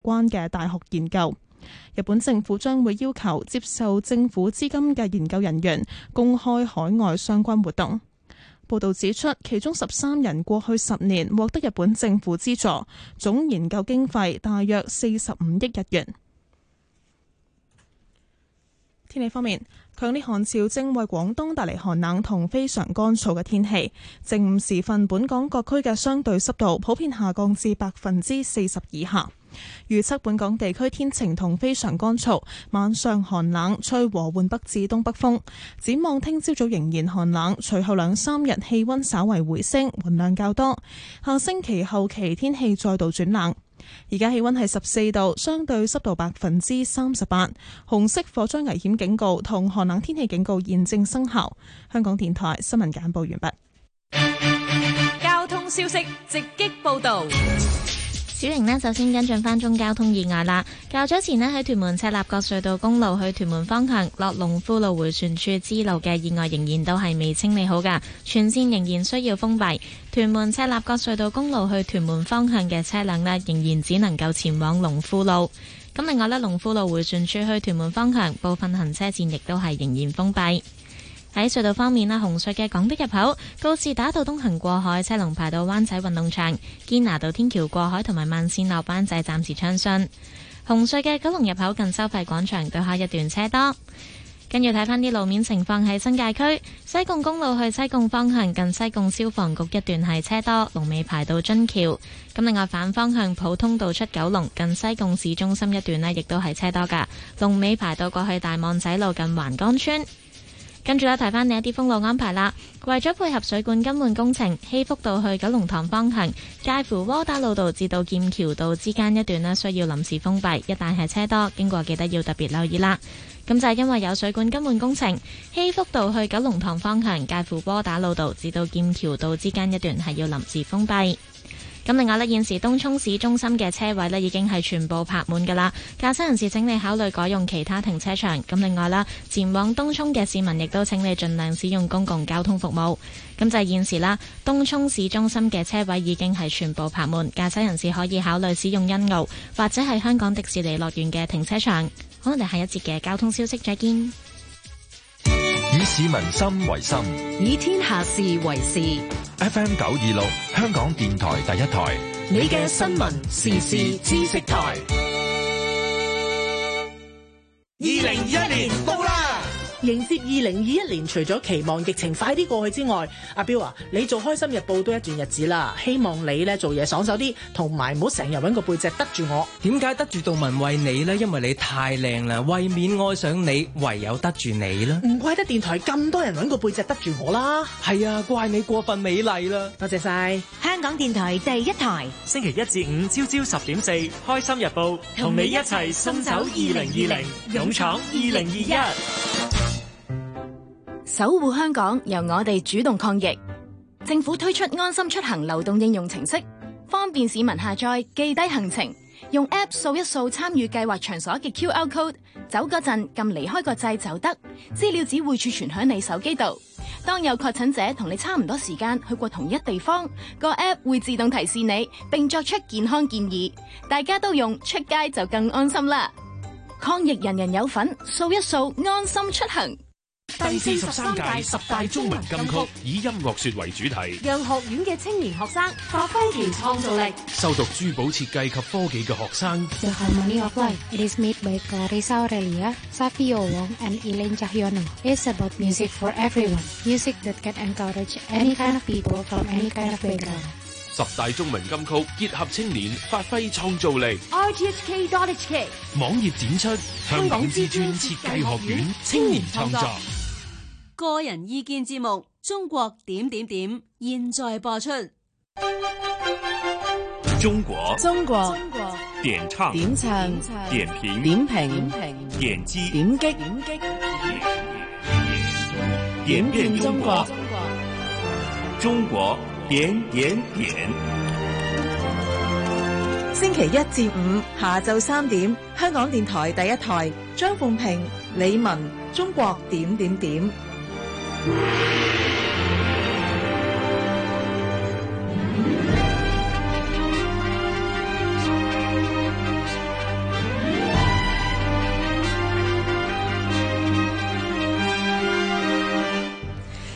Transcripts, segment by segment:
關嘅大學研究。日本政府將會要求接受政府資金嘅研究人員公開海外相關活動。報道指出，其中13人過去10年獲得日本政府資助，總研究經費大約45億日元。天氣方面，強烈寒潮正為廣東帶嚟寒冷同非常乾燥嘅天氣。正午時分，本港各區嘅相對濕度普遍下降至40%以下。預測本港地區天晴同非常乾燥，晚上寒冷，吹和緩北至東北風。展望聽朝早仍然寒冷，隨後2-3日氣溫稍為回升，雲量較多。下星期後期天氣再度轉冷。而家氣溫係14度，相對濕度38%。紅色火災危險警告同寒冷天氣警告現正生效。香港電台新聞簡報完畢。 交通消息直擊報道。 小瑩呢，首先跟進返宗交通意外啦。較早前呢，喺屯門赤鱲角隧道公路去屯門方向落龍富路迴旋處支路嘅意外仍然都係未清理好㗎，全線仍然需要封閉。屯門赤鱲角隧道公路去屯門方向嘅車輛呢，仍然只能夠前往龍富路。咁另外呢，龍富路迴旋處去屯門方向部分行車線亦都係仍然封閉。喺隧道方面啦，紅隧嘅港島入口告士打道東行過海車龍排到灣仔運動場，堅拿道天橋過海同埋慢線落灣仔暫時暢順。紅隧嘅九龍入口近收費廣場對開一段車多。跟住睇翻啲路面情況，喺新界區西貢公路去西貢方向近西貢消防局一段係車多，龍尾排到津橋。咁另外反方向普通道出九龍近西貢市中心一段呢，亦都係車多噶，龍尾排到過去大網仔路近橫江村。跟住咧，提翻你一啲封路安排啦。為咗配合水管更換工程，希福道去九龍塘方向，介乎窩打老道至到劍橋道之間一段呢，需要臨時封閉，一帶係車多，經過記得要特別留意啦。咁就係因為有水管更換工程，希福道去九龍塘方向，介乎窩打老道至到劍橋道之間一段係要臨時封閉。咁另外呢，現時東涌市中心嘅車位呢已經係全部泊滿㗎啦，駕駛人士請你考慮改用其他停車場。咁另外啦，前往東涌嘅市民亦都請你盡量使用公共交通服務。咁就係現時啦，東涌市中心嘅車位已經係全部泊滿，駕駛人士可以考慮使用欣澳或者係香港迪士尼樂園嘅停車場。好，我哋下一節嘅交通消息再見。 以市民心為心， 以天下事為事。 FM 926，香港電台第一台， 你嘅新聞時事知識台。 2021年到啦！迎接2021年，除咗期望疫情快啲過去之外，阿彪啊，你做開心日報都一段日子啦，希望你咧做嘢爽手啲，同埋唔好成日搵個背脊得住我。 點解得住杜文為你呢？因為你太靚啦，為免愛上你，唯有得住你啦。 唔怪得電台咁多人搵個背脊得住我啦。 係啊，怪你過分美麗啦。 多謝晒香港電台第一台， 星期一至五朝朝10:4，開心日報同你一齊送走2020，勇闖2021。 守護香港，由我哋主動抗疫。政府推出安心出行流動應用程式，方便市民下載記低行程，用 App 掃一掃參與計劃場所嘅 QR code， 走嗰陣撳離開個掣就得，資料只會儲存喺你手機度。當有確診者同你差唔多時間去過同一地方，個 App 會自動提示你，並作出健康建議。大家都用，出街就更安心啦！抗疫人人有份，掃一掃安心出行。 第43屆10大中文金曲以音樂說為主題， 讓學院嘅青年學生發揮其創造力。 修讀珠寶設計及科技嘅學生 The Harmony of Life. It is made by Clarissa Aurelia, Safio Wong, and Elaine Cahyono. It's about music for everyone. Music that can encourage any kind of people from any kind of background. 10大中文金曲結合青年發揮創造力。 rthk.hk 網頁展出香港知專設計學院青年創作。 個人意見節目《中國點點點》現在播出。 中國點唱點評點擊點遍中國。中國點。 星期一至五下晝3點，香港電台第一台，張鳳平、李文，中國點點點。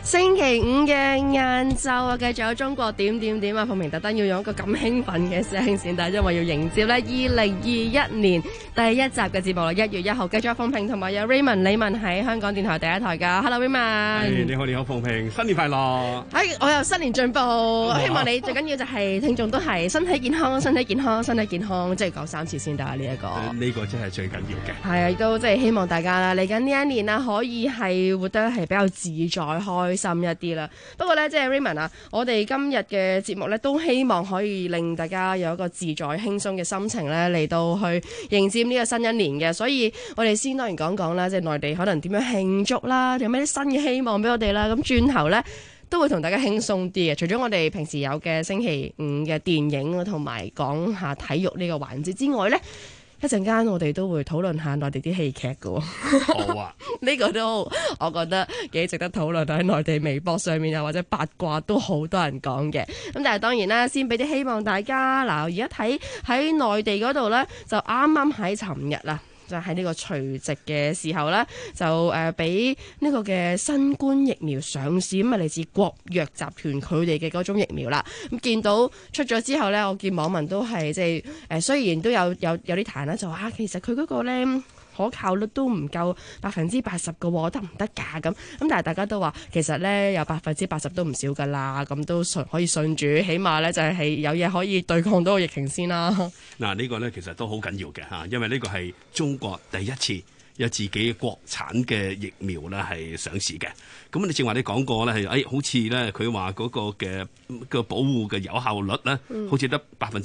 星期五嘅晏晝啊，繼續有中國點點點啊！鳳明特登要用一個咁興奮嘅聲線，但係因為要迎接咧2021年第一集嘅節目啦，1月1號繼續有鳳平同埋有 Raymond 李文喺香港電台第一台噶。Hello Raymond， 你好鳳平，新年快樂！ 我又新年進步，希望你最緊要就係聽眾都係身體健康，身體健康，身體健康，即係講3次先得啊！呢一個呢個真係最緊要嘅。 係啊，亦都即係希望大家啦，嚟緊呢一年啊，可以係活得係比較自在開心一啲啦。不過咧，即係 Raymond 啊，我哋今日嘅節目咧，都希望可以令大家有一個自在輕鬆嘅心情咧，嚟到去迎接呢個新一年嘅。所以我哋先當然講講啦，即係內地可能點樣慶祝啦，有咩新嘅希望俾我哋啦。咁轉頭咧，都會同大家輕鬆啲嘅。除咗我哋平時有嘅星期五嘅電影同埋講下體育呢個環節之外咧，一陣間我哋都會討論下內地啲戲劇嘅。 好啊， 呢個都我覺得幾值得討論，喺內地微博上面啊，或者八卦都好多人講嘅。咁但係當然啦，先俾啲希望大家。嗱，而家睇喺內地嗰度呢，就啱啱喺尋日啦，就喺呢個除夕嘅時候呢，就俾呢個嘅新冠疫苗上市，咁啊嚟自國藥集團佢哋嘅嗰種疫苗啦。咁見到出咗之後呢，我見網民都係即係雖然都有啲彈啦，就話其實佢嗰個呢可靠率都唔夠80%嘅，得唔得㗎？咁但係大家都話其實呢有80%都唔少㗎啦，咁都可以信住，起碼呢就係有嘢可以對抗到個疫情先啦。 嗱，呢個呢其實都好緊要嘅嚇，因為呢個係中國第一次有自己國產嘅疫苗咧係上市嘅。咁你正話你講過咧係好似咧佢話嗰個嘅個保護嘅有效率咧，好似得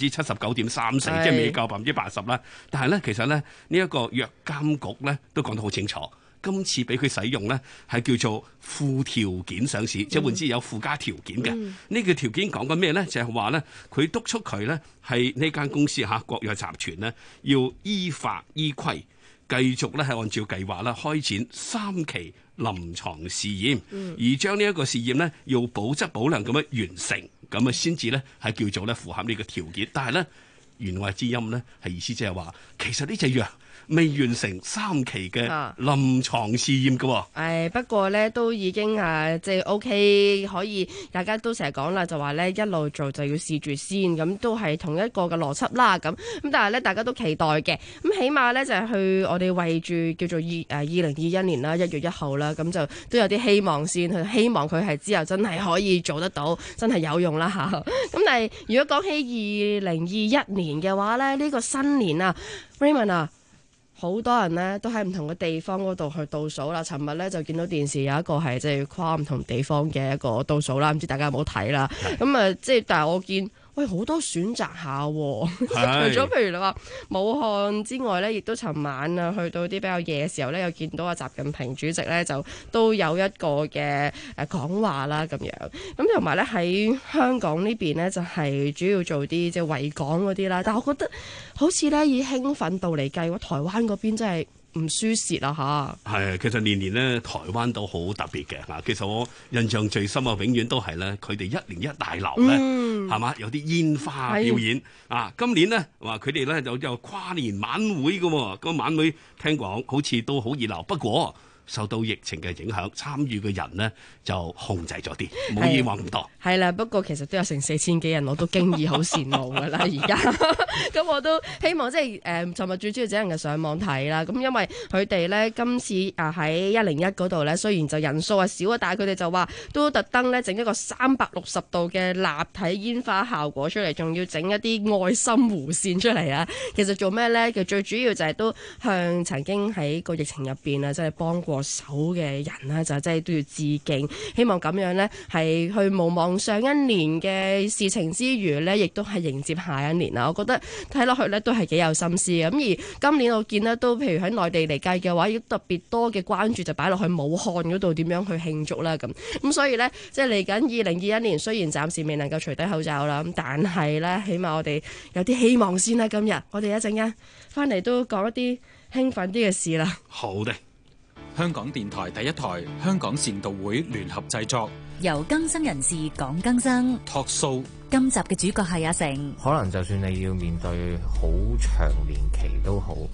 79.34%，即係未夠80%啦。但係咧其實咧呢一個藥監局咧都講得好清楚，今次俾佢使用咧係叫做附條件上市，即係換之有附加條件嘅。呢個條件講緊咩咧？就係話咧佢督促佢咧係呢間公司國藥集團咧要依法依規，繼續咧係按照計劃啦開展3期臨床試驗，而將呢一個試驗呢要保質保量咁樣完成，咁啊先至咧係叫做咧符合呢個條件。但係咧言外之音咧係意思即係話，其實呢隻藥未完成3期嘅臨床試驗嘅。 不過咧都已經即係 OK， 可以大家都成日講啦，就話咧一路做就要試住先，咁都係同一個嘅邏輯啦。咁但係咧大家都期待嘅，咁起碼咧就係去我哋為住叫做2021年啦1月1號啦，咁就都有啲希望先，希望佢係之後真係可以做得到，真係有用啦嚇。咁但係如果講起2021年嘅話咧，呢個新年啊 Raymond 啊，好多人呢都喺唔同嘅地方嗰度去倒數啦。尋日呢就見到電視有一個係即係跨唔同地方嘅一個倒數啦，唔知大家有冇睇啦？咁即係但係我見好多選擇下，除咗譬如你話武漢之外呢，亦都尋晚啊去到啲比較夜嘅時候呢，又見到阿習近平主席呢就都有一個嘅講話啦咁樣。咁同埋呢喺香港呢邊呢，就係主要做啲即係維港嗰啲啦。但係我覺得好似呢以興奮度嚟計，台灣嗰邊真係唔輸蝕啊嚇！ 係，其實年年呢，台灣都好特別嘅嗱。其實我印象最深啊，永遠都係咧，佢哋1年1大樓咧，係嘛，有啲煙花表演啊。今年呢，話佢哋咧有跨年晚會嘅喎，個晚會聽講好似都好熱鬧，不過受到疫情嘅影響，參與嘅人呢就控制咗啲，冇以往咁多。 係啦，不過其實都有成4000幾人，我都經已好羨慕㗎啦。而家咁我都希望即係尋日最主要只能夠上網睇啦。咁因為佢哋咧今次喺101嗰度咧，雖然就人數少啊，但係佢哋就話都特登咧整一個360度嘅立體煙花效果出嚟，仲要整一啲愛心弧線出嚟啊！其實做咩咧？其實最主要就係都向曾經喺個疫情入邊啊，即係幫過手嘅人啦，就真係都要致敬。希望咁樣呢，係去無望上一年嘅事情之餘呢，亦都係迎接下一年啦。我覺得睇落去呢，都係幾有心思嘅。咁而今年我見呢，都譬如喺內地嚟計嘅話，亦都特別多嘅關注就擺落去武漢嗰度點樣去慶祝啦。咁所以呢，即係嚟緊2021年，雖然暫時未能夠除低口罩啦，咁但係呢，起碼我哋有啲希望先啦。今日我哋一陣間翻嚟都講一啲興奮啲嘅事啦。 好嘅。 香港電台第一台香港善導會聯合製作， 由更生人士講更生 Talk Show。 今集嘅主角係阿成。 可能就算你要面對好長年期都好，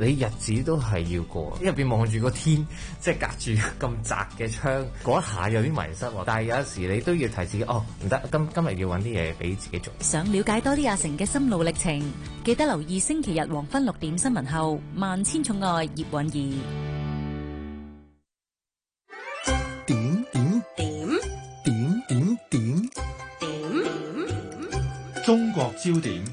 你日子都係要過，入邊望住個天，即係隔住咁窄嘅窗，嗰一下有啲迷失喎。但係有時你都要提自己，唔得，今日要揾啲嘢俾自己做。 想了解多啲阿成嘅心路歷程，記得留意星期日黃昏6點新聞後，萬千寵愛葉韻儀。 中國焦點。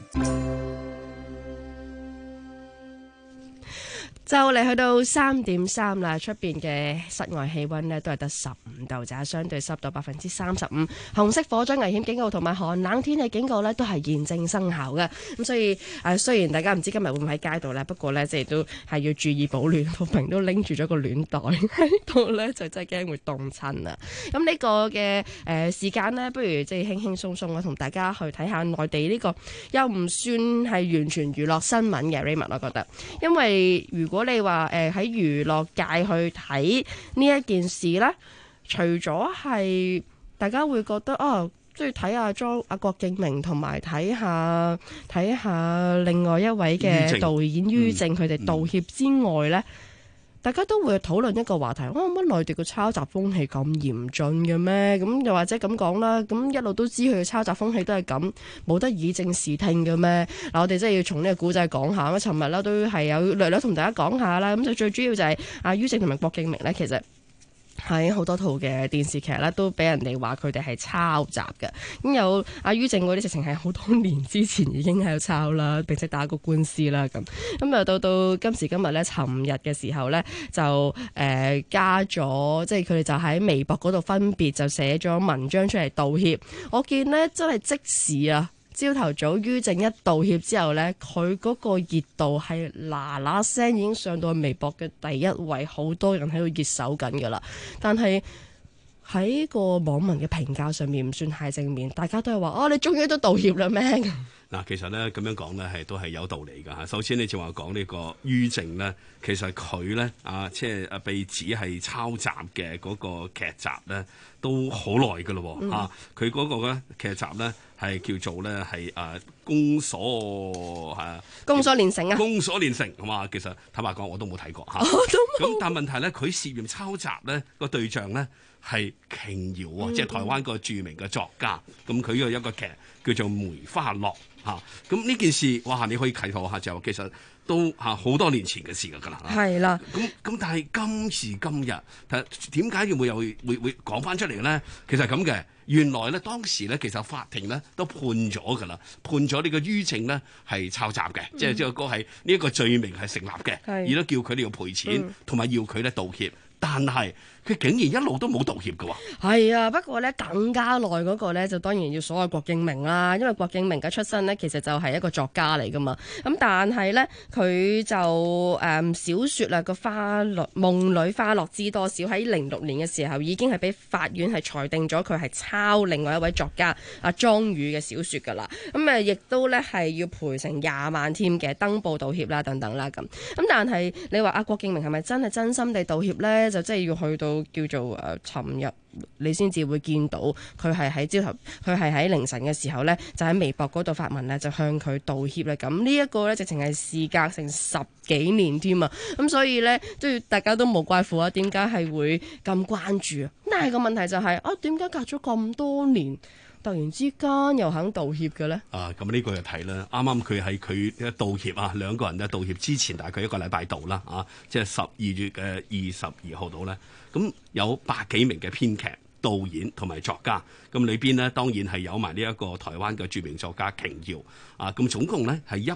就嚟去到3:03啦，出邊嘅室外氣溫呢都係得15度咋，相對濕度35%。紅色火災危險警告同埋寒冷天氣警告呢都係現正生效嘅。咁所以雖然大家唔知今日會唔會喺街度呢，不過呢即係都係要注意保暖。福平都拎住咗個暖袋喺度呢，就真係驚會凍親啊！咁呢個嘅時間呢，不如即係輕輕鬆鬆啊，同大家去睇下內地呢個又唔算係完全娛樂新聞嘅 Raymond， 我覺得，因為如果你話喺娛樂界去睇呢一件事呢，除咗係大家會覺得即係睇下阿郭敬明同埋睇下另外一位嘅導演于正佢哋道歉之外呢，大家都會討論一個話題，乜內地嘅抄襲風氣咁嚴峻嘅咩？咁又或者咁講啦，咁一路都知佢嘅抄襲風氣都係咁，冇得以正視聽嘅咩？嗱，我哋真係要從呢個古仔講下。咁尋日啦都係有略略同大家講下啦。咁就最主要就係于正同埋郭敬明呢，其實喺好多套嘅電視劇咧，都俾人哋話佢哋係抄襲嘅。咁有于正嗰啲直情係好多年之前已經喺度抄啦，並且打過官司啦咁。咁又到今時今日咧，尋日嘅時候咧就加咗，即係佢哋就喺微博嗰度分別就寫咗文章出嚟道歉。我見呢真係即時啊！朝頭早于正一道歉之後呢，佢嗰個熱度係嗱嗱聲已經上到微博嘅第一位，好多人喺度熱搜緊㗎啦。但係喺個網民嘅評價上面唔算太正面，大家都係話你終於都道歉啦咩？ 嗱，其實咧咁樣講咧都係有道理㗎嚇。首先你就話講呢個于正咧，其實佢咧即係被指係抄襲嘅嗰個劇集咧，都好耐㗎咯喎嚇。佢嗰個咧劇集咧係叫做咧係宮鎖連城啊！宮鎖連城係嘛？其實坦白講我都冇睇過嚇。咁但係問題咧，佢涉嫌抄襲咧個對象咧係瓊瑤喎，即係台灣個著名嘅作家。咁佢有一個劇叫做《梅花落》。咁呢件事，哇！你可以啟發下就其實都好多年前嘅事㗎啦。係啦。咁但係今時今日，點解會講翻出嚟呢？其實咁嘅，原來咧當時咧其實法庭咧都判咗㗎啦，判咗呢個于正呢係抄襲嘅，即係個係呢一個罪名係成立嘅，而都叫佢哋要賠錢，同埋要佢咧道歉。但係佢竟然一路都冇道歉嘅喎。係啊，不過咧更加耐嗰個咧就當然要數下郭敬明啦，因為郭敬明嘅出身咧其實就係一個作家嚟噶嘛。咁但係咧佢就小説啦個夢裏花落知多少喺06年嘅時候已經係俾法院係裁定咗佢係抄另外一位作家莊宇嘅小説㗎啦。咁亦都咧係要賠成20萬添嘅，登報道歉啦等等啦咁。咁但係你話郭敬明係咪真係真心地道歉咧？就真係要去到叫做尋日你先至會見到佢係喺朝頭，佢係喺凌晨嘅時候呢，就喺微博嗰度發文呢，就向佢道歉啦。咁呢一個呢，直情係事隔成10幾年添啊！咁所以呢，都要大家都冇怪乎點解係會咁關注啊？但係個問題就係點解隔咗咁多年，突然之間又肯道歉嘅咧？咁呢個就睇啦。啱啱佢喺佢道歉兩個人咧道歉之前大概1個禮拜度啦，即係12月嘅22號度咧。咁有100幾名嘅編劇、導演同埋作家，咁裏邊呢，當然係有埋呢一個台灣嘅著名作家瓊瑤咁總共呢係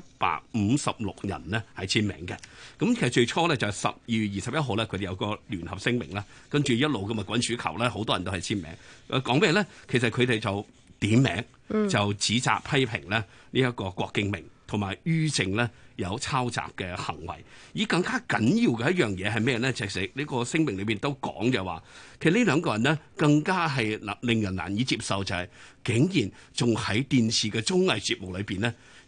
156人呢係簽名嘅。咁其實最初呢，就係12月21號呢，佢哋有個聯合聲明啦，跟住一路咁滾雪球呢，好多人都係簽名。講咩呢？其實佢哋就點名就指責批評呢一個郭敬明同埋于正呢有抄襲嘅行為。而更加緊要嘅一樣嘢係咩呢？就係呢個聲明裏邊都講就話，其實呢兩個人呢更加係令人難以接受，就係竟然仲喺電視嘅綜藝節目裏邊呢，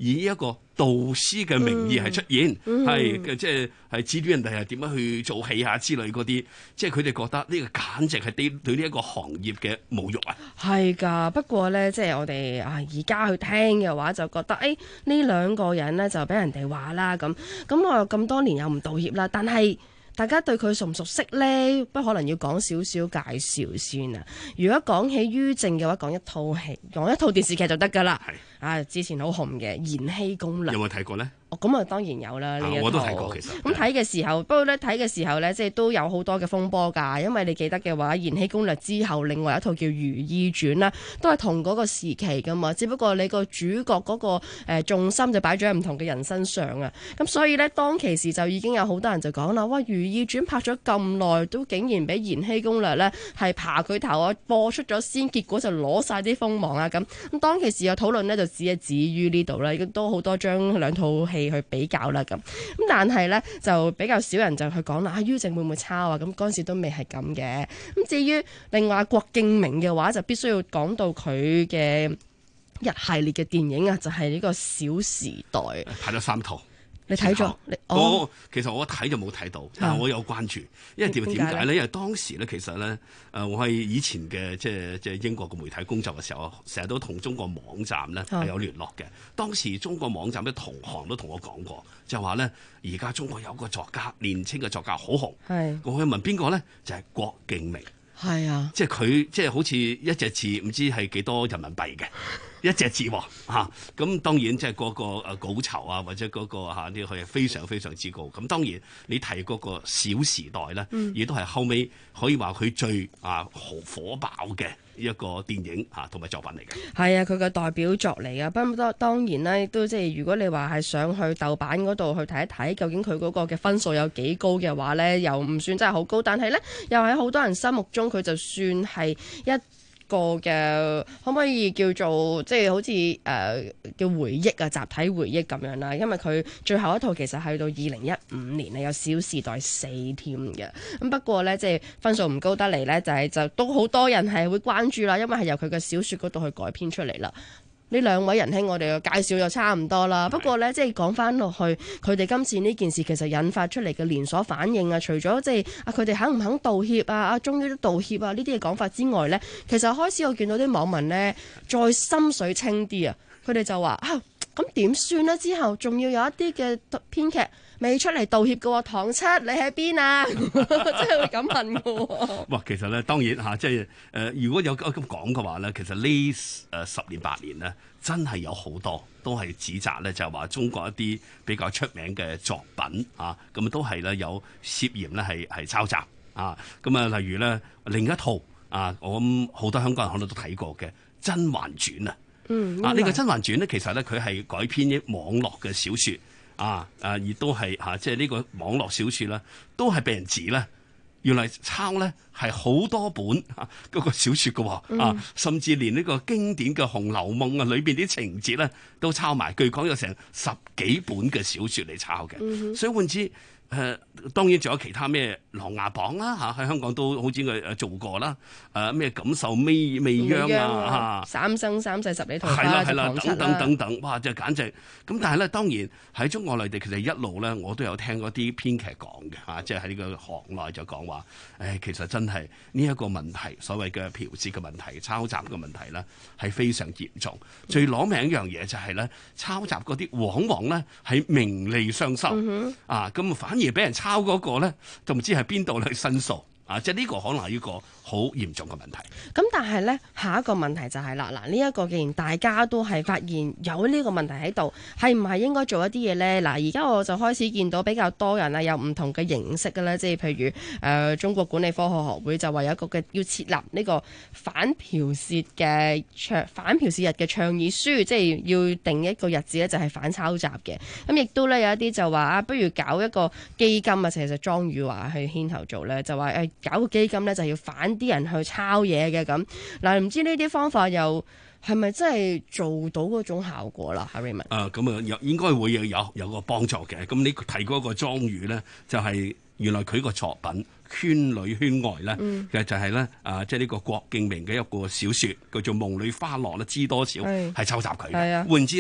以一個導師嘅名義係出現，係即係指點人哋係點樣去做戲啊之類嗰啲，即係佢哋覺得呢個簡直係對呢一個行業嘅侮辱啊！ 係㗎，不過咧，即係我哋而家去聽嘅話，就覺得呢兩個人咧就俾人哋話啦，咁我又咁多年又唔道歉啦，但係大家對佢熟唔熟悉呢？不可能要講少少介紹先啊！如果講起於正嘅話，講一套戲，講一套電視劇就得㗎啦。之前好紅嘅《延禧攻略》， 有冇睇過呢？ 咁啊，當然有啦。 我都睇過，其實咁睇嘅時候，不過咧睇嘅時候咧，即係都有好多嘅風波㗎。因為你記得嘅話，《延禧攻略》之後，另外一套叫《如懿傳》啦，都係同嗰個時期㗎嘛。只不過你個主角嗰個重心就擺咗喺唔同嘅人身上啊。咁所以咧，當其時就已經有好多人就講啦，哇，《如懿傳》拍咗咁耐，都竟然俾《延禧攻略》咧係爬佢頭啊，播出咗先，結果就攞晒啲鋒芒啊咁。咁當其時嘅討論呢，就只係止於呢度啦，亦都好多將兩套戲去比較啦咁，但係咧就比較少人就去講啦，於正會唔會抄啊？咁嗰陣時都未係咁嘅。咁至於另外郭敬明嘅話，就必須要講到佢嘅一系列嘅電影啊，就係呢個《小時代》， 睇咗3套。 你睇咗？ 其實我睇就冇睇到，但係我有關注，因為點解咧？因為當時咧，其實咧，我係以前嘅即係英國嘅媒體工作嘅時候，成日都同中國網站咧係有聯絡嘅。當時中國網站啲同行都同我講過，就話咧，而家中國有個作家，年輕嘅作家好紅。我去問邊個咧？就係郭敬明。 係啊， 即係佢即係好似一隻字唔知係幾多人民幣嘅一隻字喎嚇。咁當然即係嗰個稿酬啊，或者嗰個呢佢係非常非常之高。咁當然你提嗰個《小時代》咧，亦都係後尾可以話佢最火爆嘅一個電影同埋作品嚟嘅。係啊， 佢嘅代表作嚟啊。不過當然咧，都即係如果你話係上去豆瓣嗰度去睇一睇，究竟佢嗰個嘅分數有幾高嘅話咧，又唔算真係好高。但係咧，又喺好多人心目中，佢就算係一個嘅可唔可以叫做即係好似叫回憶啊，集體回憶咁樣啦。因為佢最後一套其實去到2015年有《小時代4》添嘅。咁不過呢，即係分數唔高得嚟呢，就都好多人係會關注啦。因為係由佢嘅小說嗰度去改編出嚟啦。呢兩位仁兄，我哋嘅介紹就差唔多啦。不過呢，即係講翻落去，佢哋今次呢件事其實引發出嚟嘅連鎖反應啊，除咗即係佢哋肯唔肯道歉啊，終於都道歉啊呢啲嘅講法之外呢，其實開始我見到啲網民呢，再心水清啲啊，佢哋就話咁點算呢？之後仲要有一啲嘅編劇未出嚟道歉嘅喎，唐七你喺邊啊？真係會咁問嘅喎。 哇，其實咧當然即係如果有咁講嘅話咧，其實呢10年8年呢，真係有好多都係指責咧，就係話中國一啲比較出名嘅作品咁都係咧有涉嫌咧係抄襲咁例如咧另一套我諗好多香港人可能都睇過嘅《甄嬛傳》啊。呢個《甄嬛傳》咧，其實咧佢係改編於網絡嘅小說亦都係即係呢個網絡小說咧，都係被人指咧，原來抄咧係好多本嗰個小說嘅甚至連呢個經典嘅《紅樓夢》裏邊啲情節咧都抄埋，據講有成10幾本嘅小說嚟抄嘅，所以換之。當然仲有其他咩《琅琊榜》啦喺香港都好似佢做過啦。咩錦繡未央三生三世十里桃花係啦等，哇！就簡直咁。但係咧，當然喺中國內地其實一路咧，我都有聽嗰啲編劇講嘅即係喺呢個行內就講話，其實真係呢一個問題，所謂嘅剽竊嘅問題、抄襲嘅問題咧，係非常嚴重。最攞命一樣嘢就係咧，抄襲嗰啲往往咧係名利雙收咁反而俾人抄嗰個咧，就唔知係邊度去申訴即係呢個可能係一個好嚴重嘅問題。 咁但係呢，下一個問題就係啦，嗱呢一個既然大家都係發現有呢個問題喺度，係唔係應該做一啲嘢呢？嗱，而家我就開始見到比較多人有唔同嘅形式嘅咧，即係譬如中國管理科學學會就話有一個嘅要設立呢個反剽竊日嘅倡議書，即係要定一個日子咧，就係反抄襲嘅。咁亦都咧有一啲就話不如搞一個基金啊，其實莊宇華去牽頭做咧，就話搞個基金咧就要反啲人去抄嘢嘅咁。嗱，唔知呢啲方法又係咪真係做到嗰種效果啦？Raymond 咁應該會有個幫助嘅。咁你提嗰個莊宇咧，就係原來佢個作品圈裏圈外咧，其實就係咧即係呢個郭敬明嘅一個小說叫做《夢裏花落》咧，知多少係抄襲佢嘅。換之咧。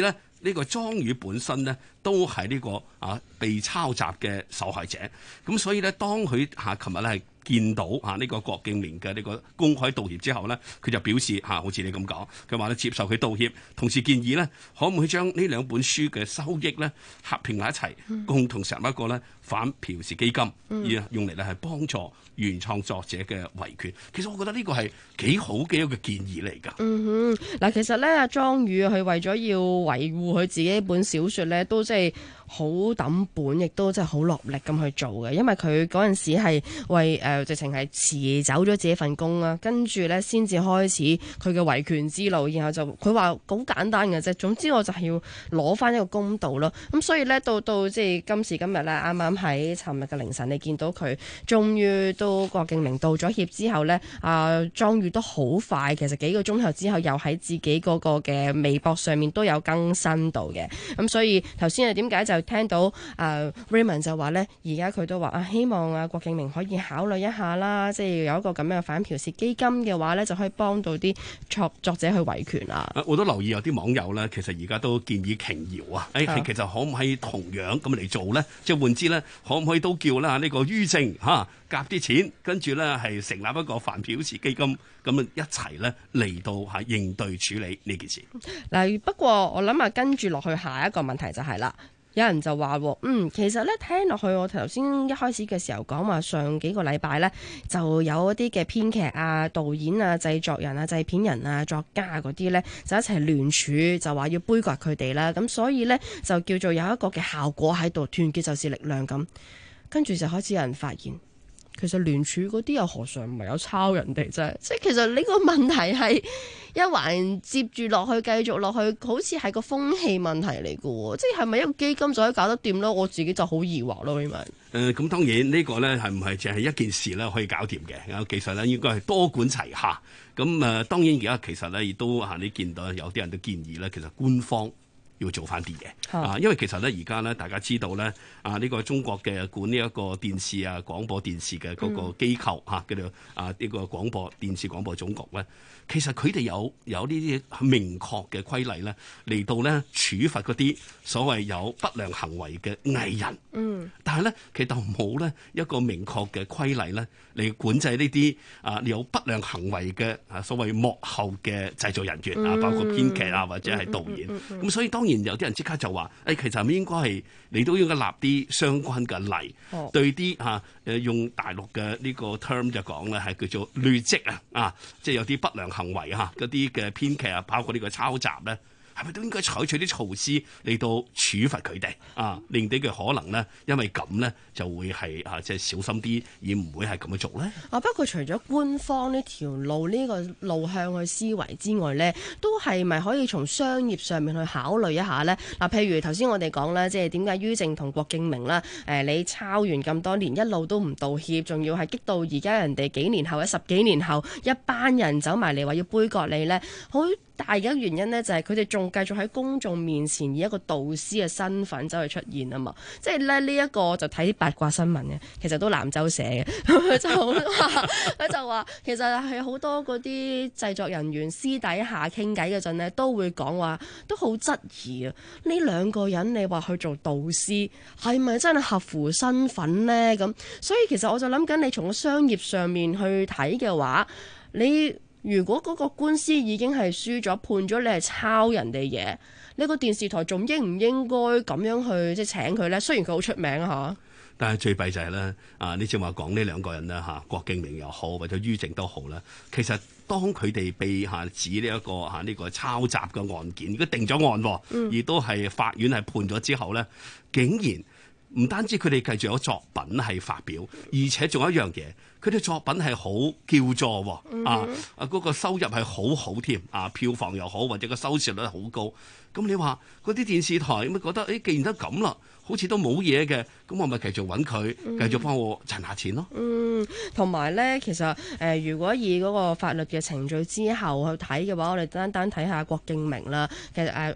呢個莊宇本身呢，都係呢個被抄襲嘅受害者。咁所以呢，當佢琴日咧係見到呢個郭敬明嘅呢個公開道歉之後呢，佢就表示好似你咁講，佢話咧接受佢道歉，同時建議呢，可唔可以將呢兩本書嘅收益呢合併埋一齊，共同成立一個呢反嫖事基金，而用嚟咧係幫助原創作者嘅維權。其實我覺得呢個係幾好嘅一個建議嚟㗎。 嗱，其實咧阿莊宇佢為咗要維護佢自己本小說咧，都即係好抌本，亦都真係好落力咁去做嘅。因為佢嗰陣時係為直情係辭走咗自己份工啦，跟住咧先至開始佢嘅維權之路。然後就佢話好簡單嘅啫，總之我就係要攞翻一個公道咯。咁所以咧到即係今時今日咧，啱啱喺尋日嘅凌晨，你見到佢終於都郭敬明道咗歉之後咧，莊宇都好快，其實幾個鐘頭之後又喺自己嗰個嘅微博上面都有更新到嘅。咁所以頭先係點解就聽到Raymond 就話咧，而家佢都話希望郭敬明可以考慮一下啦，即係有一個咁樣嘅反嫖事基金嘅話咧，就可以幫到啲作者去維權啊。 我都留意有啲網友咧，其實而家都建議瓊瑤啊，其實可唔可以同樣咁嚟做咧？即係換之咧，可唔可以都叫啦呢個於正夾啲錢，跟住咧係成立一個反嫖事基金，咁一齊咧嚟到應對處理呢件事。 嗱，不過我諗跟住落去下一個問題就係啦。有人就話其實咧聽落去，我頭先一開始嘅時候講話上幾個禮拜咧就有一啲嘅編劇啊、導演啊、製作人啊、製片人啊、作家嗰啲咧就一齊聯署，就話要杯葛佢哋啦。咁所以咧就叫做有一個嘅效果喺度，團結就是力量咁。跟住就開始有人發現，其實聯署嗰啲又何嘗唔係有抄人哋啫？即係其實呢個問題係一環接住落去，繼續落去，好似係個風氣問題嚟嘅喎。即係咪一個基金就可以搞得掂咯？我自己就好疑惑咯。 咁當然呢個呢係唔係淨係一件事呢可以搞掂嘅？其實呢應該係多管齊下。咁當然而家其實呢亦都你見到有啲人都建議呢，其實官方要做翻啲嘢因為其實咧而家咧大家知道咧呢個中國嘅管呢一個電視廣播電視嘅嗰個機構叫做呢個電視廣播總局咧，其實佢哋有呢啲明確嘅規例咧嚟到咧處罰嗰啲所謂有不良行為嘅藝人。但係咧其實冇咧一個明確嘅規例咧嚟管制呢啲有不良行為嘅所謂幕後嘅製作人員包括編劇或者係導演。咁所以當然有啲人即刻就話其實係咪應該係你都應該立啲相關嘅例，對啲用大陸嘅呢個 term 就講咧係叫做劣跡即係有啲不良行為嗰啲嘅編劇包括呢個抄襲咧，係咪都應該採取啲措施嚟到處罰佢哋令到佢可能咧因為咁咧就會係即係小心啲，而唔會係咁樣做咧。 不過除咗官方呢條路呢個路向去思維之外咧，都係咪可以從商業上面去考慮一下咧？譬如頭先我哋講啦，即係點解於正同郭敬明啦，你抄完咁多年一路都唔道歉，仲要係激到而家人哋幾年後10幾年後一班人走埋嚟話要杯葛你咧，好大嘅一個原因呢，就係佢哋仲繼續喺公眾面前以一個導師嘅身份走去出現啊嘛，即係咧呢一個就睇八卦新聞嘅，其實都南州寫嘅，佢就話其實係好多嗰啲製作人員私底下傾偈嗰陣呢，都會講話都好質疑啊，呢兩個人你話去做導師係咪真係合乎身份呢？咁所以其實我就諗緊，你從個商業上面去睇嘅話，你如果嗰個官司已經係輸咗，判咗你係抄人哋嘢，呢個電視台仲應唔應該咁樣去即係請佢呢？雖然佢好出名但係最弊就係咧你正話講呢兩個人啦郭敬明又好或者於正都好啦，其實當佢哋被指呢一個呢個抄襲嘅案件，如果定咗案而都係法院係判咗之後咧，竟然唔單止佢哋繼續有作品係發表，而且仲有一樣嘢，佢哋作品係好叫座嗰個收入係好好添票房又好或者個收視率好高。咁你話嗰啲電視台咪覺得既然都咁啦，好似都冇嘢嘅，咁我咪繼續揾佢，繼續幫我賺下錢咯。 同埋咧，其實如果以嗰個法律嘅程序之後去睇嘅話，我哋單睇下郭敬明啦。其實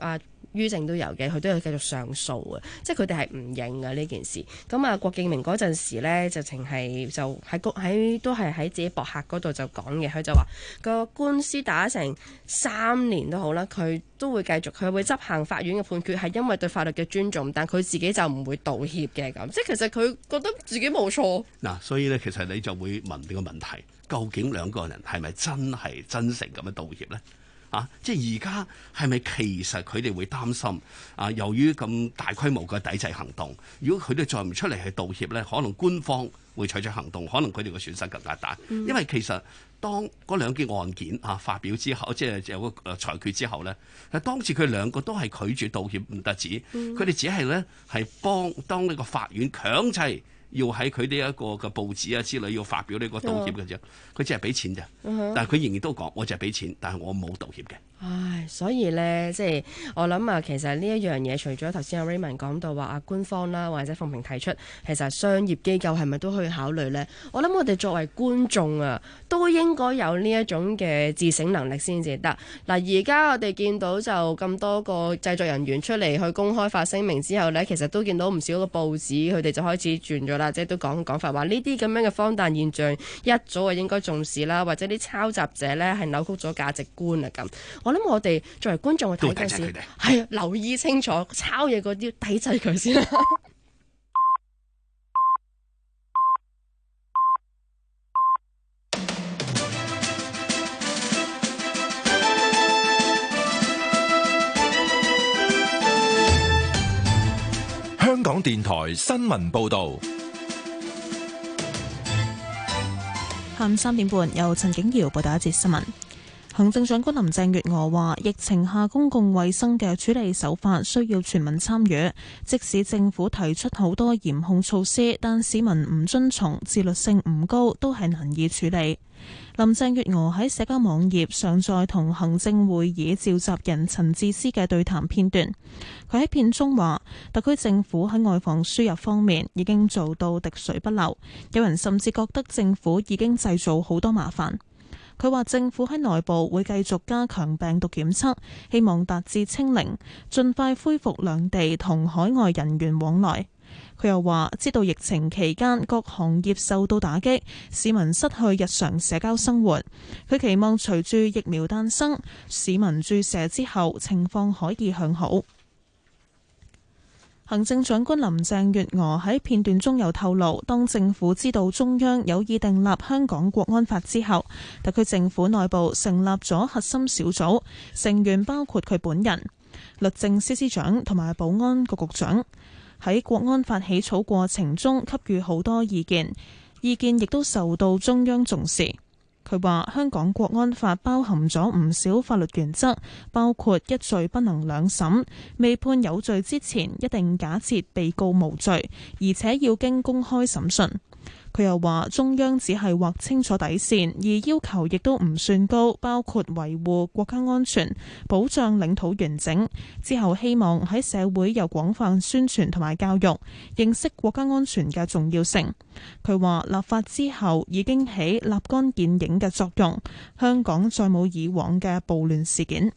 於正都有嘅，佢都有繼續上訴嘅，即係佢哋係唔認嘅呢件事。咁啊，郭敬明嗰陣時咧，就都係喺自己博客嗰度就講嘅，佢就話個官司打成3年都好啦，佢都會繼續，佢會執行法院嘅判決，係因為對法律嘅尊重，但佢自己就唔會道歉嘅咁。即係其實佢覺得自己冇錯。 嗱，所以咧，其實你就會問呢個問題：究竟兩個人係咪真係真誠咁樣道歉咧？即係而家係咪其實佢哋會擔心由於咁大規模嘅抵制行動，如果佢哋再唔出嚟去道歉咧，可能官方會採取行動，可能佢哋嘅損失更加大。因為其實當嗰兩件案件發表之後，即係有個裁決之後咧，當時佢兩個都係拒絕道歉唔得止，佢哋只係咧係當呢個法院強制要喺佢呢一個嘅報紙之類要發表呢個道歉嘅啫，佢只係俾錢啫，但係佢仍然都講我就係俾錢，但係我冇道歉嘅。 唉，所以咧，即係我諗其實呢一樣嘢，除咗頭先阿 Raymond 講到話官方啦，或者鳳萍提出，其實商業機構係咪都可以考慮呢？我諗我哋作為觀眾都應該有呢一種嘅自省能力先至得。嗱，而家我哋見到就咁多個製作人員出嚟去公開發聲明之後呢，其實都見到唔少個報紙佢哋就開始轉咗啦，即係都講法話呢啲咁樣嘅荒誕現象一早就應該重視啦，或者啲抄襲者呢係扭曲咗價值觀啊咁。我諗我哋作為觀眾去睇嗰時，係留意清楚抄嘢嗰啲，抵制佢先啦。 香港電台新聞報導。 下午3點半，由陳景瑤報道一節新聞。行政長官林鄭月娥話：疫情下公共衛生嘅處理手法需要全民參與，即使政府提出好多嚴控措施，但市民唔遵從，自律性唔高，都係難以處理。林鄭月娥喺社交網頁上載同行政會議召集人陳智思嘅對談片段，佢喺片中話：特區政府喺外防輸入方面已經做到滴水不漏，有人甚至覺得政府已經製造好多麻煩。佢話政府喺內部會繼續加強病毒檢測，希望達至清零，盡快恢復兩地同海外人員往來。佢又話知道疫情期間各行業受到打擊，市民失去日常社交生活。佢期望隨住疫苗誕生，市民注射之後情況可以向好。行政長官林鄭月娥喺片段中有透露，當政府知道中央有意訂立香港國安法之後，特區政府內部成立咗核心小組，成員包括佢本人、律政司司長同埋保安局局長，喺國安法起草過程中給予好多意見亦都受到中央重視。佢話香港國安法包含咗唔少法律原則，包括一罪不能兩審，未判有罪之前一定假設被告無罪，而且要經公開審訊。佢又話中央只係劃清楚底線，而要求亦都唔算高，包括維護國家安全、保障領土完整。之後希望喺社會有廣泛宣傳同埋教育，認識國家安全嘅重要性。佢話立法之後已經起立竿見影嘅作用，香港再冇以往嘅暴亂事件。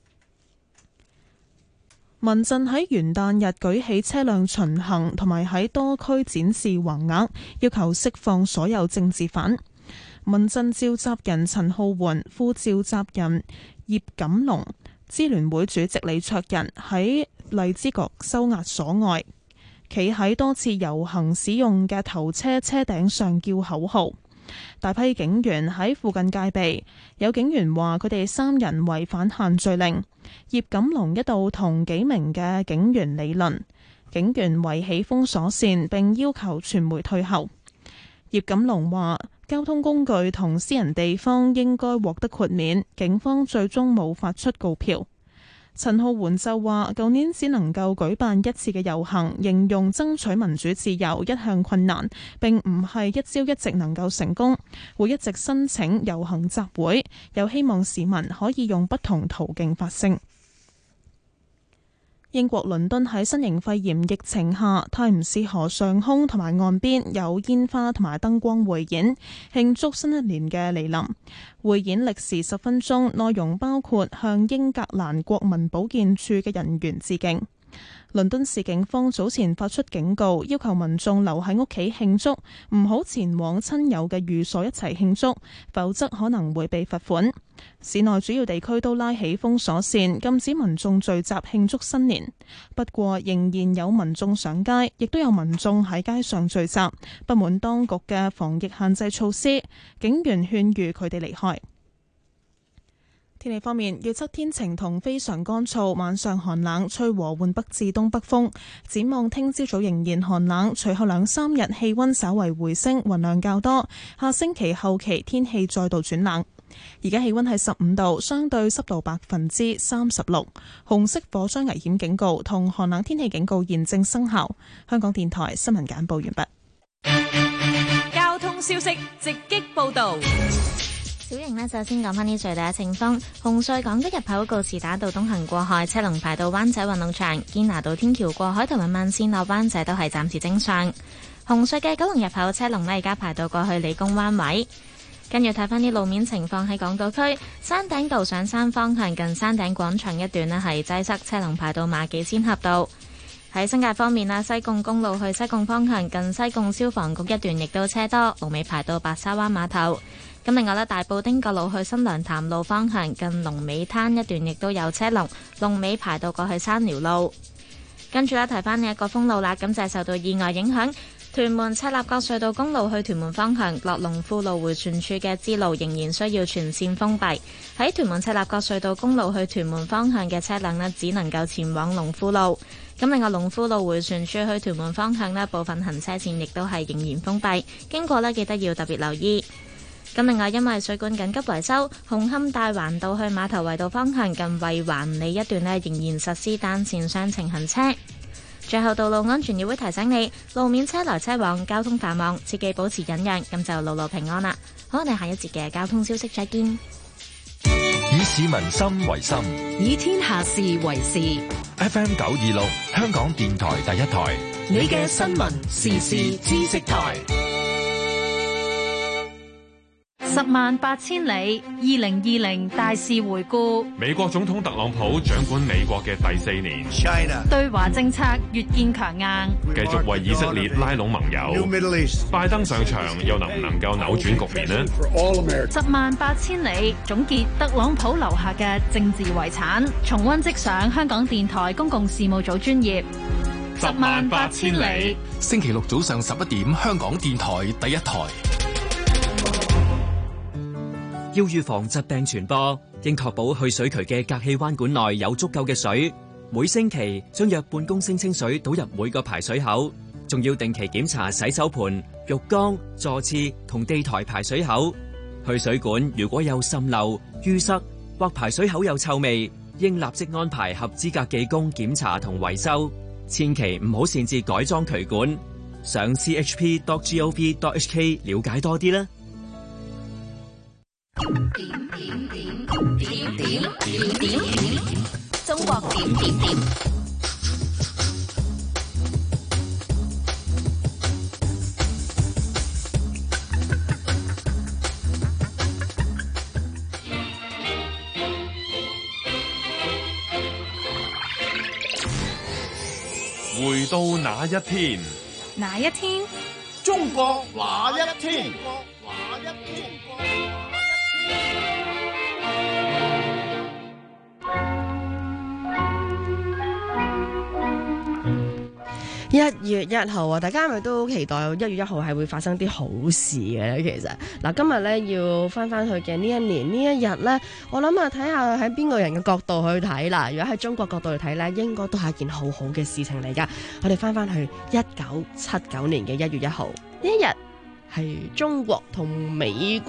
民陣喺元旦日舉起車輛巡行，同埋喺多區展示橫額，要求釋放所有政治犯。民陣召集人陳浩桓、副召集人葉錦龍、支聯會主席李卓人喺荔枝角收押所外，企喺多次遊行使用嘅頭車車頂上叫口號。大批警員喺附近戒備，有警員話佢哋3人違反限聚令。葉錦龍一度同幾名嘅警員理論，警員圍起封鎖線並要求傳媒退後。葉錦龍話交通工具同私人地方應該獲得豁免，警方最終冇發出告票。陳浩桓就話舊年只能夠舉辦一次嘅遊行，形容爭取民主自由一向困難，並唔係一朝一夕能夠成功，會一直申請遊行集會，又希望市民可以用不同途徑發聲。 英國倫敦喺新型肺炎疫情下，泰晤士河上空同埋岸邊有煙花同埋燈光匯演，慶祝新一年嘅來臨。匯演歷時10分鐘，內容包括向英格蘭國民保健處嘅人員致敬。倫敦市警方早前發出警告，要求民眾留喺屋企慶祝，唔好前往親友嘅寓所一齊慶祝，否則可能會被罰款。市內主要地區都拉起封鎖線，禁止民眾聚集慶祝新年。不過仍然有民眾上街，亦都有民眾喺街上聚集，不滿當局嘅防疫限制措施，警員勸喻佢哋離開。天氣方面，預測天晴同非常乾燥，晚上寒冷，吹和緩北至東北風。展望聽朝早仍然寒冷，隨後2-3日氣溫稍為回升，雲量較多。下星期後期天氣再度轉冷。而家氣溫係15度，相對濕度36%。紅色火災危險警告同寒冷天氣警告現正生效。香港電台新聞簡報完畢。 交通消息直擊報道。 小瑩呢，首先講返啲隧道嘅情況。紅隧港島入口告士打道東行過海車龍排到灣仔運動場，堅拿道天橋過海同埋慢線落灣仔都係暫時正常。紅隧嘅九龍入口車龍呢，而家排到過去理工灣位。跟住睇返啲路面情況，喺港島區山頂道上山方向近山頂廣場一段呢係擠塞，車龍排到馬己仙峽道。喺新界方面啦，西貢公路去西貢方向近西貢消防局一段亦都車多，龍尾排到白沙灣碼頭。咁另外咧，大埔汀角路去新娘潭路方向近龍尾灘一段亦都有車龍，龍尾排到過去山寮路。跟住咧，提翻呢一個封路啦，咁就係受到意外影響，屯門赤鱲角隧道公路去屯門方向落龍富路迴旋處嘅支路仍然需要全線封閉。喺屯門赤鱲角隧道公路去屯門方向嘅車輛呢，只能夠前往龍富路。咁另外龍富路迴旋處去屯門方向呢，部分行車線亦都係仍然封閉，經過呢，記得要特別留意。咁另外，因為水管緊急維修，紅磡大環道去馬頭圍道方向近惠環里一段呢，仍然實施單線雙程行車。最後，道路安全議會提醒你，路面車來車往，交通繁忙，切記保持忍讓，咁就路路平安啦。好，我哋下一節嘅交通消息再見。 以市民心為心， 以天下事為事。 FM 926，香港電台第一台， 你嘅新聞時事知識台。 108000里，2020大事回顧。 美國總統特朗普掌管美國嘅第4年， China 對華政策越見強硬， 繼續為以色列拉攏盟友。拜登上場又能唔能夠扭轉局面呢 ？108000里總結特朗普留下嘅政治遺產，重溫即上香港電台公共事務組專頁。 108000里， 星期六早上11點，香港電台第一台。 要預防疾病傳播，應確保去水渠嘅隔氣彎管內有足夠嘅水。每星期將約半公升清水倒入每個排水口，仲要定期檢查洗手盆、浴缸、座廁同地台排水口。去水管如果有滲漏、淤塞或排水口有臭味，應立即安排合資格技工檢查同維修。千祈唔好擅自改裝渠管。上 chp.gov.hk 了解多啲啦。 中國點點點。 回到那一天， 哪一天？ 中國哪一天？ 1月1號啊，大家係咪都好期待1月1號係會發生啲好事嘅咧？其實嗱，今日咧要翻去嘅呢一年呢一日咧，我諗睇下喺邊個人嘅角度去睇啦。如果喺中國角度去睇咧，應該都係一件好好嘅事情嚟噶。我哋翻去1979年嘅1月1號呢一日，係中國同美國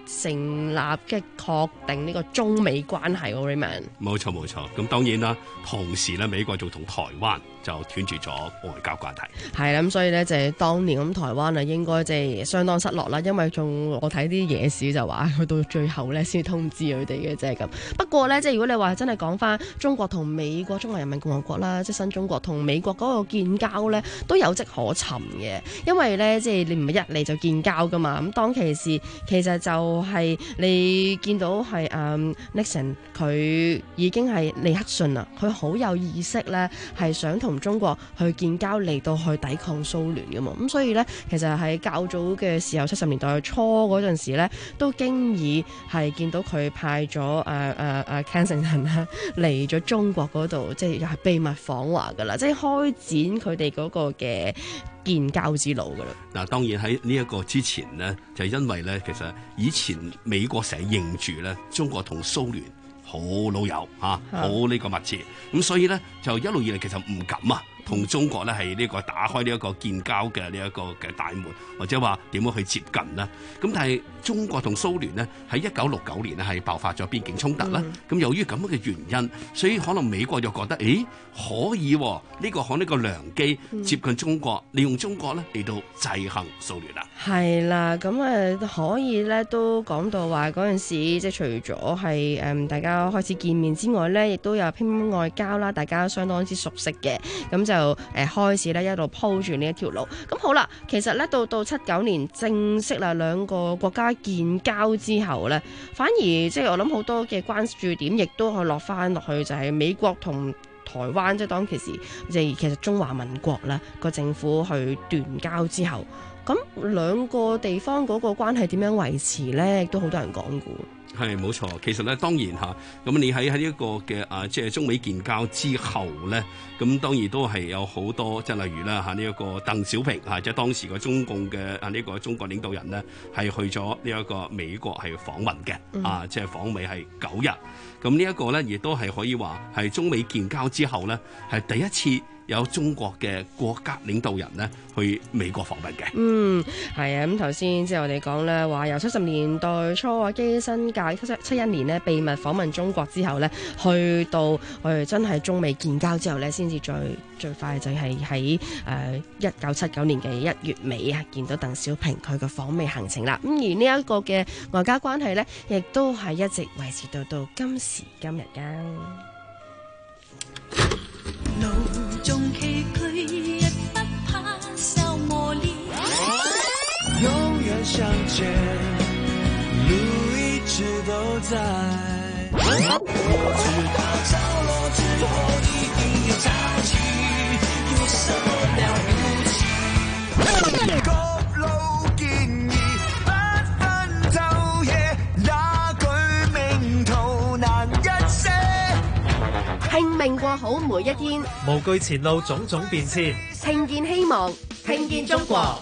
成立嘅確定呢個中美關係喎 Raymond。 冇錯冇錯，咁當然啦，同時咧美國仲同台灣就斷絕咗外交關係。 係啦，咁所以咧就係當年咁台灣啊應該即係相當失落啦，因為仲我睇啲野史就話去到最後咧先通知佢哋嘅啫咁。不過咧即係如果你話真係講翻中國同美國中華人民共和國啦，即係新中國同美國嗰個建交咧都有跡可尋嘅，因為咧即係你唔係一嚟就建交噶嘛。咁當其時其實就係你見到係Nixon 佢已經係尼克遜啊，佢好有意識咧係想同中國去建交嚟到去抵抗蘇聯噶嘛。咁所以咧其實喺較早嘅時候70年代初嗰陣時咧都經已係見到佢派咗Kensington 嚟咗中國嗰度，即係又係秘密訪華噶啦，即係開展佢哋嗰個嘅建交之路噶啦。 嗱，當然喺呢一個之前呢，就係因為咧，其實以前美國成日認住咧，中國同蘇聯好老友嚇，好呢個密切，咁所以咧就一路以嚟其實唔敢啊，同中國咧係呢個打開呢一個建交嘅呢一個嘅大門，或者話點樣去接近啦。咁但係中國同蘇聯呢，喺1969年呢係爆發咗邊境衝突啦。咁由於咁樣嘅原因，所以可能美國就覺得，誒可以喎，呢個可呢個良機接近中國，利用中國咧嚟到制衡蘇聯啦。 係啦，咁可以咧都講到話嗰陣時，即係除咗係大家開始見面之外咧，亦都有乒乓外交啦，大家相當之熟悉嘅，咁就開始咧一路鋪住呢一條路。咁好啦，其實咧到79年正式啦兩個國家建交之後咧，反而即係我諗好多嘅關注點，亦都可以落翻落去，就係美國同台灣，即係當其時即係其實中華民國啦個政府去斷交之後，咁兩個地方嗰個關係點樣維持呢？亦都好多人講過。 係冇錯，其實咧當然嚇，咁你喺呢一個嘅即係中美建交之後咧，咁當然都係有好多即係例如啦呢一個鄧小平即係當時個中共嘅呢個中國領導人咧，係去咗呢一個美國係訪問嘅，即係訪美係9日。咁呢一個咧亦都係可以話係中美建交之後咧係第一次有中國嘅國家領導人呢去美國訪問嘅。 係啊，咁頭先即係我哋講咧話由70年代初啊，基辛格71年呢秘密訪問中國之後呢，去到我哋真係中美建交之後呢，先至最快就係喺1979年嘅1月尾啊，見到鄧小平佢嘅訪美行程啦。咁而呢一個嘅外交關係呢，亦都係一直維持到今時今日㗎。 路中崎嶇，也不怕受磨練。永遠向前，路一直都在。我知道着落之後一定要潮起，有什麼了不起？各路建議，不分晝夜，那句名圖難一些。 拼命過好每一天， 無懼前路種種變遷， 聽見希望，聽見中國。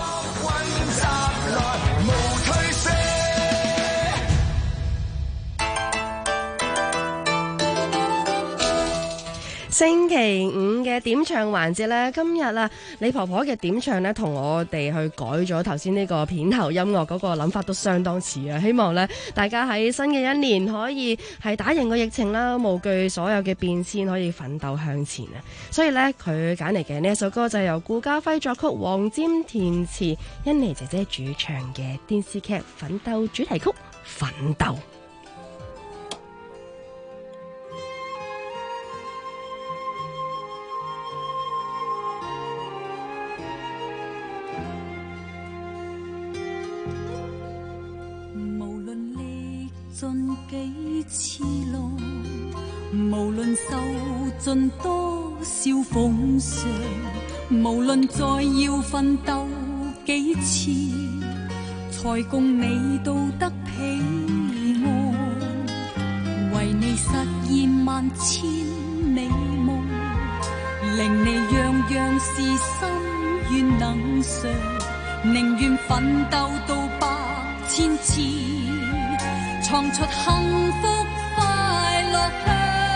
星期五嘅點唱環節呢，今日啊，李婆婆嘅點唱呢，同我哋去改咗頭先呢個片頭音樂嗰個諗法都相當似啊！希望呢，大家喺新嘅一年可以係打贏個疫情啦，無懼所有嘅變遷，可以奮鬥向前啊！所以呢，佢揀嚟嘅呢一首歌就係由顧嘉輝作曲、黃霑填詞、甄妮姐姐主唱嘅電視劇《奮鬥》主題曲《奮鬥》。 盡幾次路，無論受盡多少風霜，無論再要奮鬥幾次，才共你到得彼岸。為你實現萬千美夢，令你樣樣事心願能償，寧願奮鬥到100,000次。創出幸福快樂鄉，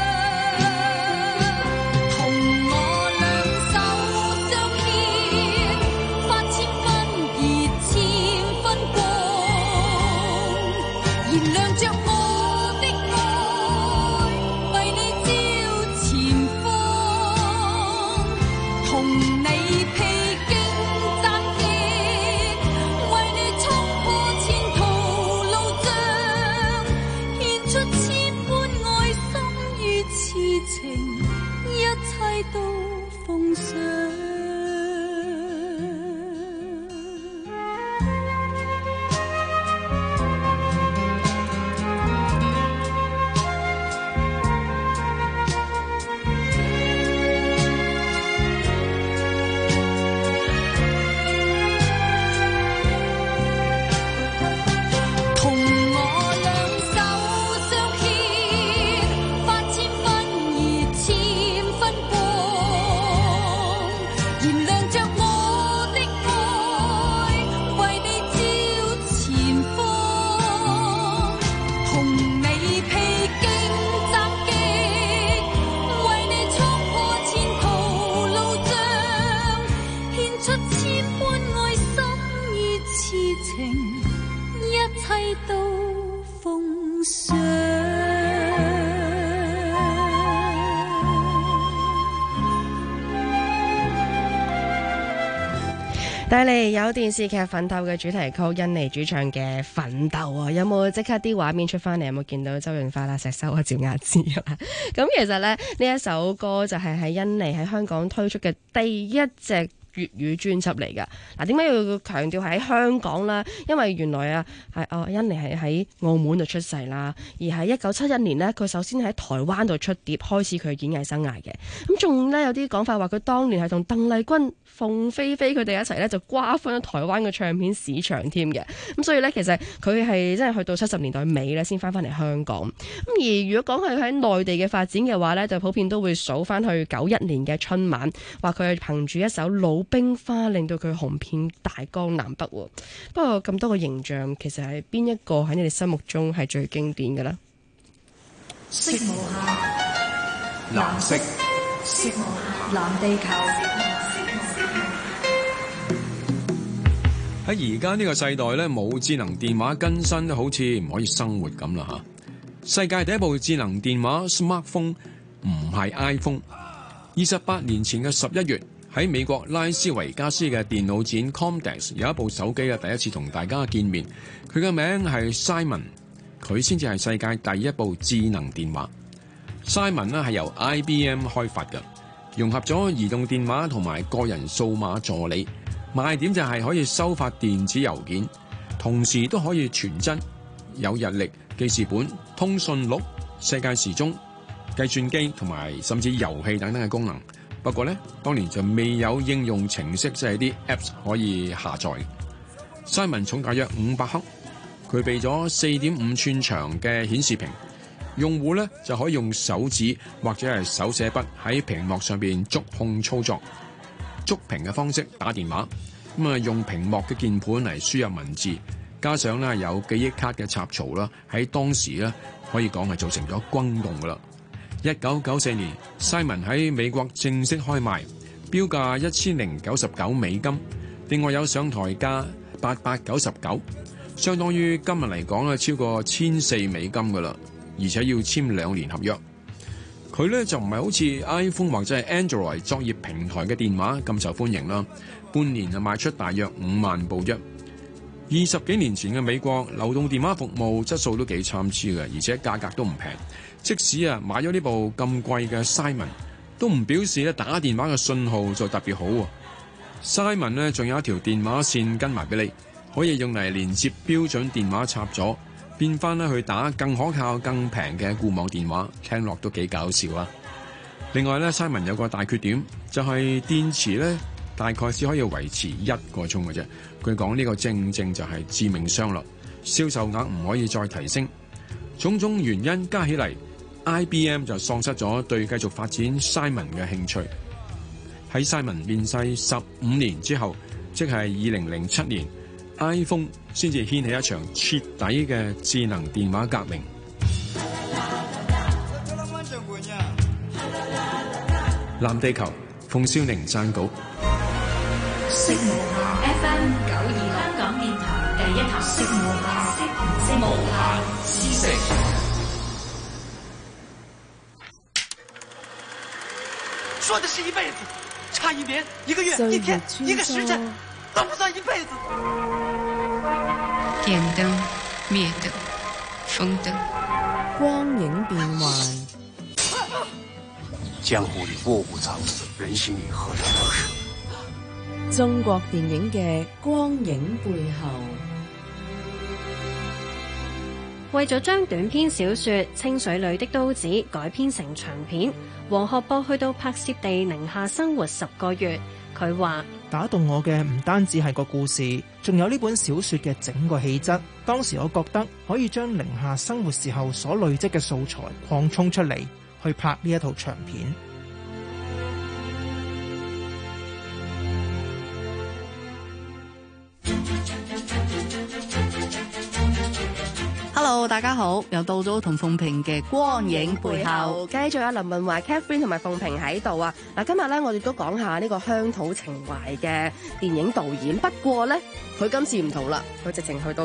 同我兩手相牽，發千分熱，千分光， 想。 帶嚟有電視劇《奮鬥》嘅主題曲，甄妮主唱嘅《奮鬥》啊，有冇即刻啲畫面出翻嚟？有冇見到周潤發啦、石修啊、趙雅芝啊？咁其實咧，呢一首歌就係喺甄妮喺香港推出嘅第一隻粵語專輯嚟㗎。嗱，點解要強調喺香港啦？因為原來啊，甄妮係喺澳門度出世啦，而喺1971年呢，佢首先喺台灣度出碟，開始佢演藝生涯嘅。咁仲咧有啲講法話佢當年係同鄧麗君、鳳飛飛佢哋一齊咧就瓜分咗台灣嘅唱片市場添嘅。咁所以咧，其實佢係真係去到70年代尾咧先翻嚟香港。咁而如果講係喺內地嘅發展嘅話咧，就普遍都會數翻去91年嘅春晚，話佢係憑住一首《魯冰花》令到佢紅遍大江南北。不過咁多個形象，其實係邊一個喺你哋心目中係最經典嘅呢？ 色無限，藍色，色無限，藍地球。 喺而家呢個世代咧，冇智能電話更新都好似唔可以生活咁啦嚇。世界第一部智能電話 smartphone 唔係 iPhone。28年前嘅11月，喺美國拉斯維加斯嘅電腦展 Comdex 有一部手機嘅第一次同大家見面，佢嘅名係 Simon， 佢先至係世界第一部智能電話。Simon 咧係由 IBM 開發嘅，融合咗移動電話同埋個人數碼助理。賣點就係可以收發電子郵件，同時都可以傳真，有日曆、記事本、通訊錄、世界時鐘、計算機同埋甚至遊戲等等嘅功能。不過呢，當年就未有應用程式，即係啲 Apps 可以下載。Simon 重大約500克，具備咗4.5寸長嘅顯示屏，用戶呢就可以用手指或者係手寫筆喺屏幕上邊觸控操作。觸屏嘅方式打電話，用屏幕嘅鍵盤嚟輸入文字，加上咧有記憶卡嘅插槽啦，喺當時咧可以講係造成咗轟動噶啦。1994年 ，Simon 喺美國正式開賣，標價$1099，另外有上台價$899，相當於今日嚟講咧超過$1400噶啦，而且要簽2年合約。佢咧就唔係好似 iPhone 或者係 Android 作業平台嘅電話咁受歡迎啦，半年就賣出大約5萬部啫。20幾年前嘅美國流動電話服務質素都幾參差嘅，而且價格都唔平。即使買咗呢部咁貴嘅 Simon， 都唔表示打電話嘅信號就特別好喎。Simon 咧仲有一條電話線跟埋俾你，可以用嚟連接標準電話插座。變翻去打更可靠、更平嘅固網電話，聽落都幾搞笑啊！另外咧 ，Simon 有個大缺點，就係電池咧大概只可以維持1個鐘嘅啫。據講呢個正就係致命傷啦，銷售額唔可以再提升。種種原因加起嚟 ，IBM 就喪失咗對繼續發展 Simon 嘅興趣。喺 Simon 面世15年之後，即係2007年。iPhone 先至掀起一場徹底嘅智能電話革命。藍地球，馮少寧撰稿。 FM 92香港電台第一台，無限知識。 說的是一輩子，差一年、一個月、一天、一個時辰。都不算一輩子。 電燈、滅燈、風燈， 光影變幻。 江湖裏臥虎藏龍，人心裏何嘗不是？ 中國電影嘅光影背後。 為咗將短篇小說《清水裏的刀子》改編成長片，黃學博去到拍攝地寧夏生活10個月。佢話打動我嘅唔單止係個故事，仲有呢本小說嘅整個氣質。當時我覺得可以將寧夏生活時候所累積嘅素材擴充出嚟，去拍呢一套長片。 Hello， 大家好，又到咗同鳳萍嘅光影背後， 繼續有林文華、Catherine 同埋鳳萍喺度啊！嗱，今日咧我哋都講下呢個鄉土情懷嘅電影導演。不過咧，佢今次唔同啦，佢直情去到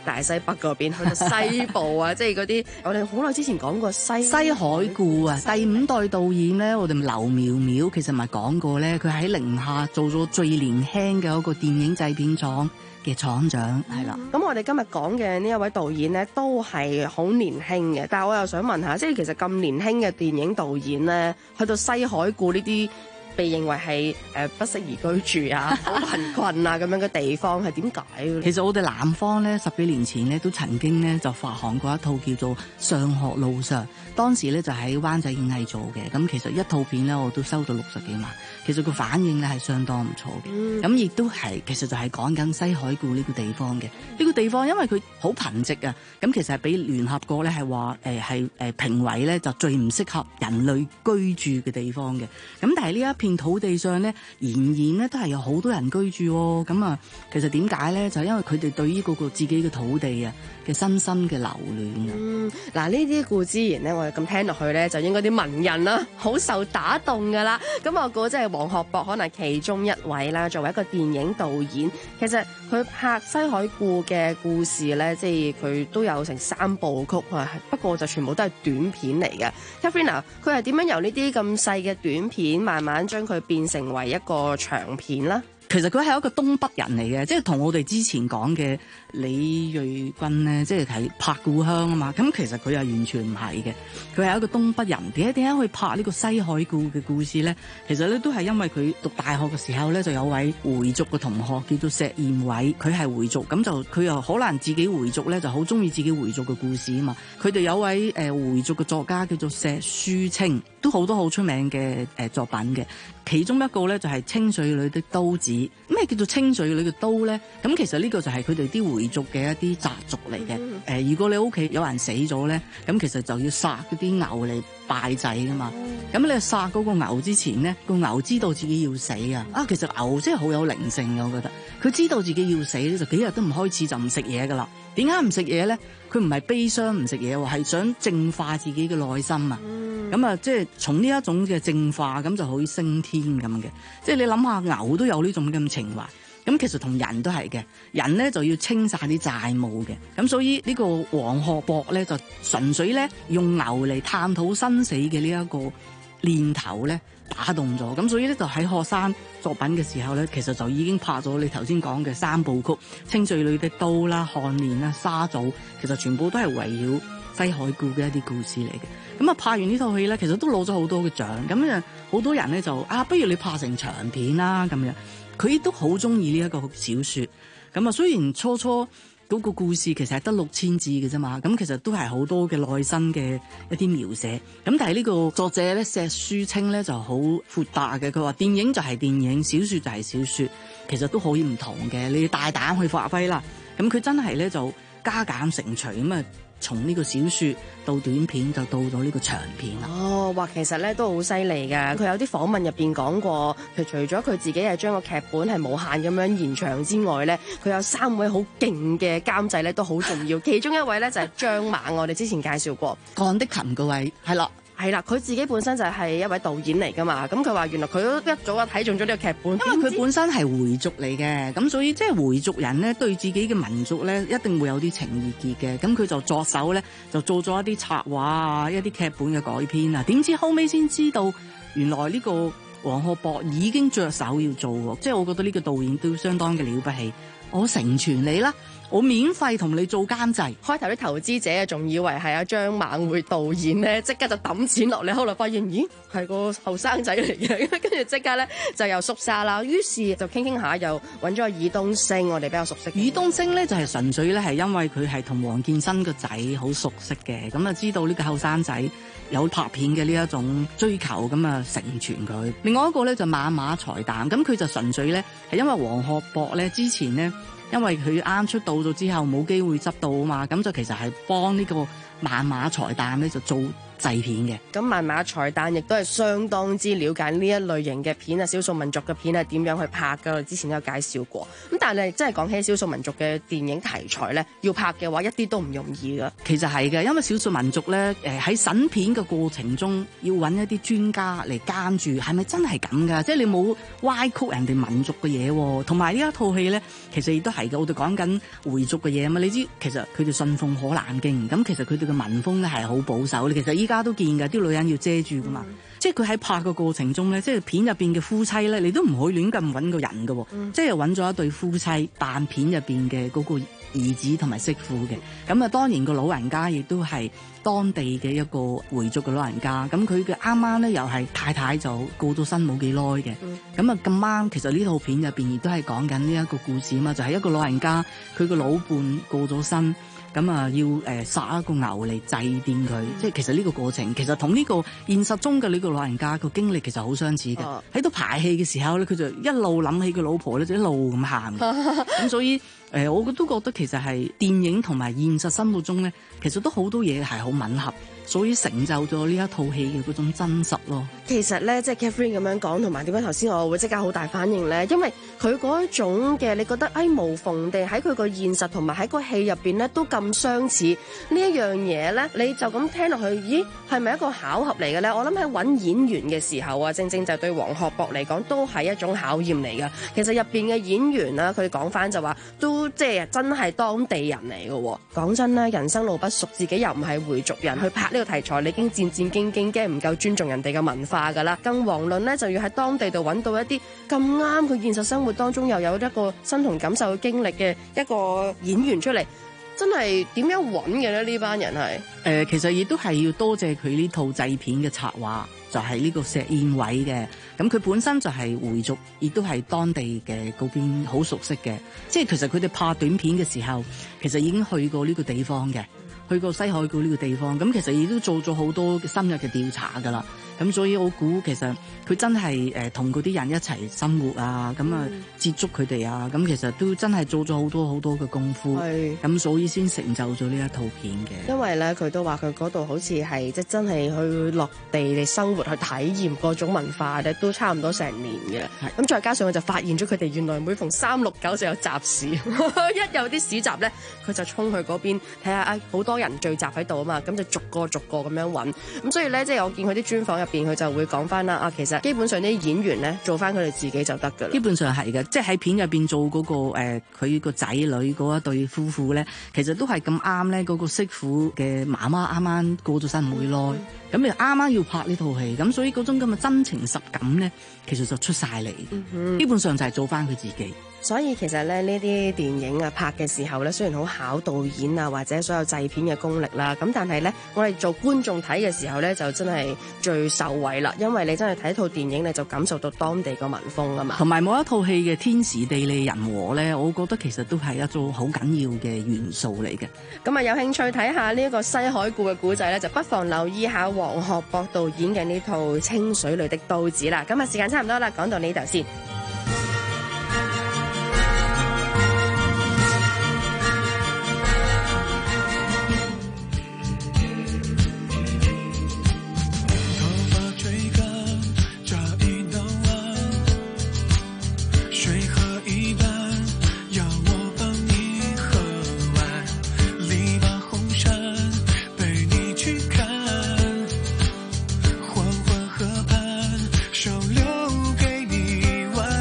大西北嗰邊，去到西部啊，即係嗰啲我哋好耐之前講過西海固啊，第5代導演咧，我哋劉苗苗其實咪講過咧，佢喺寧夏做咗最年輕嘅一個電影製片廠嘅廠長，係啦。 咁我哋今日講嘅呢一位導演咧，都係好年輕嘅，但係我又想問下，即係其實咁年輕嘅電影導演咧，去到西海固呢啲被認為係不適宜居住啊、好貧困啊咁樣嘅地方，係點解？ 其實我哋南方咧10幾年前咧都曾經咧就發行過一套叫做《上學路上》，當時咧就喺灣仔影藝做嘅。咁其實一套片咧我都收到60幾萬，其實個反應咧係相當唔錯嘅。咁亦都係其實就係講緊西海固呢個地方嘅。呢個地方因為佢好貧瘠啊，咁其實係俾聯合國咧係話評為咧就最唔適合人類居住嘅地方嘅。咁但係呢一片土地上咧，仍然咧都係有好多人居住喎。咁啊，其實點解咧？就係因為佢哋對於嗰個自己嘅土地啊嘅深深嘅留戀啊。 嗱，呢啲固之然咧，我哋咁聽落去咧，就應該啲文人啦，好受打動噶啦。咁我估即係王學博可能其中一位啦。作為一個電影導演，其實佢拍西海固嘅故事咧，即係佢都有成3部曲啊。不過就全部都係短片嚟嘅。Katharina， 佢係點樣由呢啲咁細嘅短片慢慢將佢變成為一個長片啦？ 其實佢係一個東北人嚟嘅，即係同我哋之前講嘅李瑞君咧，即係睇拍故鄉啊嘛。咁其實佢又完全唔係嘅，佢係一個東北人。點解去拍呢個西海固嘅故事咧？其實咧都係因為佢讀大學嘅時候咧，就有位回族嘅同學叫做石燕偉，佢係回族，咁就佢又可能自己回族咧，就好中意自己回族嘅故事啊嘛。佢哋有位回族嘅作家叫做石書清，都好多好出名嘅作品嘅。其中一個咧就係清水裏的刀子。咩叫做清水裏嘅刀咧？咁其實呢個就係佢哋啲回族嘅一啲習俗嚟嘅。如果你屋企有人死咗咧，咁其實就要殺嗰啲牛嚟拜祭噶嘛。咁你殺嗰個牛之前咧，個牛知道自己要死啊！其實牛真係好有靈性嘅，我覺得。佢知道自己要死咧，就幾日都唔開始就唔食嘢噶啦。點解唔食嘢咧？佢唔係悲傷唔食嘢喎，係想淨化自己嘅內心啊！咁啊，即係從呢一種嘅淨化，咁就可以升天咁嘅。即係你諗下，牛都有呢種咁情懷，咁其實同人都係嘅。人咧就要清晒啲債務嘅，咁所以呢個王學博咧就純粹咧用牛嚟探討生死嘅呢一個念頭咧打動咗，咁所以咧就喺學生作品嘅時候咧，其實就已經拍咗你頭先講嘅3部曲，清水裏的刀啦、漢年啦、沙祖，其實全部都係圍繞西海固嘅一啲故事嚟嘅。咁啊，拍完呢套戲咧，其實都攞咗好多嘅獎。咁啊，好多人咧就不如你拍成長片啦咁樣。佢都好中意呢一個小說。咁啊，雖然初初嗰個故事其實係得6000字嘅啫嘛，咁其實都係好多嘅內心嘅一啲描寫。咁但係呢個作者咧石書清咧就好闊達嘅，佢話電影就係電影，小說就係小說，其實都可以唔同嘅，你大膽去發揮啦。咁佢真係咧就加減乘除咁啊。從呢個小說到短片就到咗呢個長片啦。 哇，其實咧都好犀利㗎。佢有啲訪問入邊講過，佢除咗佢自己係將個劇本係無限咁樣延長之外咧，佢有3位好勁嘅監製咧都好重要。其中一位咧就係張猛，我哋之前介紹過鋼的琴嗰位，係啦。 係啦，佢自己本身就係一位導演嚟噶嘛，咁佢話原來佢都一早就睇中咗呢個劇本， 因為佢本身係回族嚟嘅，咁所以即係回族人咧對自己嘅民族咧一定會有啲情意結嘅，咁佢就作手咧就做咗一啲策劃啊，一啲劇本嘅改編啊，點知後尾先知道原來呢個王學博已經着手要做喎，即係我覺得呢個導演都相當嘅了不起，我成全你啦。我免費同你做監製。 開頭啲投資者仲以為係阿張猛會導演咧，即刻就抌錢落嚟，後來發現咦係個後生仔嚟嘅，跟住即刻咧就又縮沙啦。於是就傾下，又揾咗爾冬陞，我哋比較熟悉。 爾冬陞咧就係純粹咧係因為佢係同黃建新個仔好熟悉嘅，咁啊知道呢個後生仔有拍片嘅呢一種追求，咁啊成全佢。另外一個咧就萬馬才旦，咁佢就純粹咧係因為王學博咧之前咧。因為佢啱出道咗之後冇機會執到啊嘛，咁就其實係幫呢個萬馬才旦咧就做製片嘅。 咁萬馬才旦亦都係相當之了解呢一類型嘅片啊，少數民族嘅片係點樣去拍㗎？我之前都有介紹過。咁但係真係講起少數民族嘅電影題材咧，要拍嘅話一啲都唔容易㗎。 其實係嘅，因為少數民族咧喺審片嘅過程中，要揾一啲專家嚟監住，係咪真係咁㗎？即係你冇歪曲人哋民族嘅嘢喎。同埋呢一套戲咧，其實亦都係嘅。我哋講緊回族嘅嘢啊嘛，你知其實佢哋信奉可蘭經，咁其實佢哋嘅民風咧係好保守。你其實依家都見㗎，啲女人要遮住㗎嘛。即係佢喺拍嘅過程中咧，即係片入邊嘅夫妻咧，你都唔可以亂咁揾個人㗎喎。即係揾咗一對夫妻扮片入邊嘅嗰個兒子同埋媳婦嘅。咁啊，當然個老人家亦都係當地嘅一個回族嘅老人家。咁佢嘅啱啱咧又係太太就過咗身冇幾耐嘅。咁啊咁啱，其實呢套片入邊亦都係講緊呢一個故事啊嘛，就係一個老人家佢個老伴過咗身。咁啊，要殺一個牛嚟祭奠佢，即係其實呢個過程其實同呢個現實中嘅呢個老人家個經歷其實好相似嘅。喺度排戲嘅時候咧，佢就一路諗起佢老婆咧，就一路咁喊。咁所以我都覺得其實係電影同埋現實生活中咧，其實都好多嘢係好吻合。所以成就咗呢一套戲嘅嗰種真實咯。 其實咧，即係 Catherine 咁樣講，同埋點解頭先我會即刻好大反應咧？因為佢嗰種嘅，你覺得無縫地喺佢個現實同埋喺個戲入邊咧都咁相似呢一樣嘢咧，你就咁聽落去，咦係咪一個巧合嚟嘅咧？我諗喺揾演員嘅時候啊，正正就對黃學博嚟講都係一種考驗嚟㗎。其實入邊嘅演員啦，佢講翻就話都即係真係當地人嚟嘅。講真啦，人生路不熟，自己又唔係回族人，去拍呢個題材，你已經戰戰兢兢，驚唔夠尊重人哋嘅文化㗎啦。更遑論呢，就要喺當地度揾到一啲咁啱佢現實生活當中又有一個身同感受嘅經歷嘅一個演員出嚟，真係點樣揾嘅咧？呢班人係其實亦都係要多謝佢呢套製片嘅策劃，就係呢個石燕偉嘅。咁佢本身就係回族，亦都係當地嘅嗰邊好熟悉嘅。即係其實佢哋拍短片嘅時候，其實已經去過呢個地方嘅。去過西海固呢個地方，咁其實亦都做咗好多深入嘅調查㗎啦。咁所以我估其實佢真係同嗰啲人一齊生活啊，咁啊接觸佢哋啊，咁其實都真係做咗好多嘅功夫。咁所以先成就咗呢一套片嘅。 因為咧，佢都話佢嗰度好似係即真係去落地嚟生活，去體驗各種文化咧，都差唔多成年嘅。咁再加上佢就發現咗佢哋原來每逢369就有集市，一有啲市集咧，佢就衝去嗰邊睇下好多人聚集喺度啊嘛，咁就逐個咁樣揾。咁所以咧，即係我見佢啲專訪入邊，佢就會講翻啦。其實基本上啲演員咧做翻佢哋自己就得㗎啦。 基本上係嘅，即係喺片入邊做嗰個佢個仔女嗰一對夫婦咧，其實都係咁啱咧。嗰個媳婦嘅媽媽啱啱過咗身冇耐，咁你啱啱要拍呢套戲，咁所以嗰種咁嘅真情實感咧，其實就出晒嚟。基本上就係做翻佢自己。 所以其實咧，呢啲電影啊拍嘅時候咧，雖然好考導演啊或者所有製片嘅功力啦，咁但係咧，我哋做觀眾睇嘅時候咧，就真係最受惠啦，因為你真係睇套電影，你就感受到當地個民風啊嘛。 同埋每一套戲嘅天時地利人和咧，我覺得其實都係一種好緊要嘅元素嚟嘅。 咁啊，有興趣睇下呢一個西海固嘅古仔咧，就不妨留意下黃學博導演嘅呢套《清水裏的刀子》啦。咁啊，時間差唔多啦，講到呢度先。 手留给你温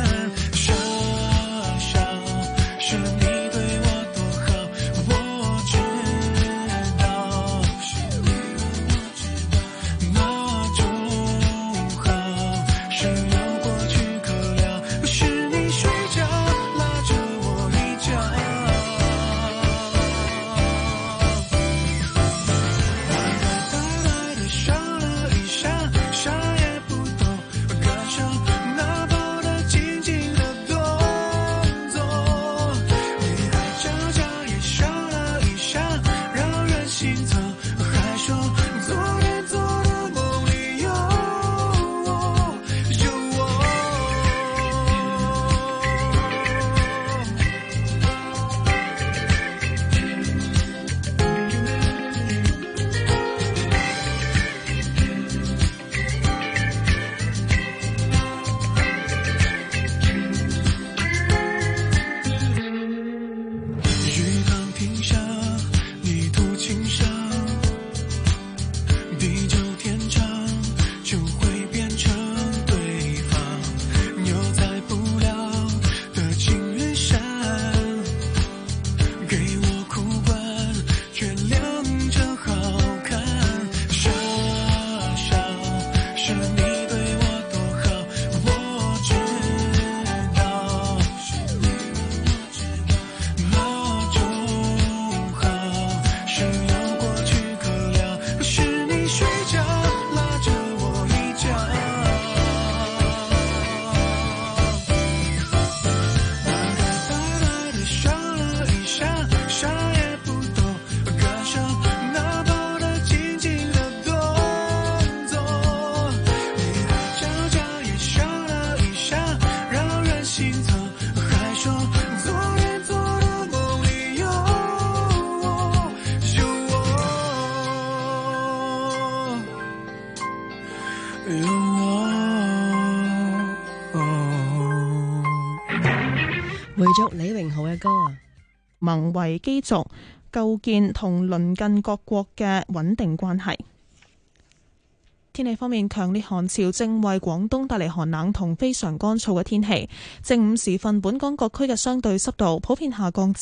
回族李榮浩嘅歌啊， 盟為基軸，構建同鄰近各國嘅穩定關係。天氣方面，強烈寒潮正為廣東帶嚟寒冷同非常乾燥嘅天氣。正午時分，本港各區嘅相對濕度普遍下降至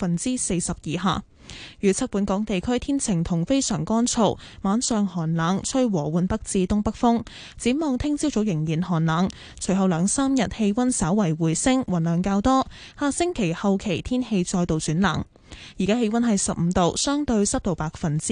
40%以下。預測本港地區天晴同非常乾燥，晚上寒冷，吹和緩北至東北風。展望聽朝早仍然寒冷，隨後2-3日氣溫稍為回升，雲量較多。下星期後期天氣再度轉冷。而家氣溫係15度，相對濕度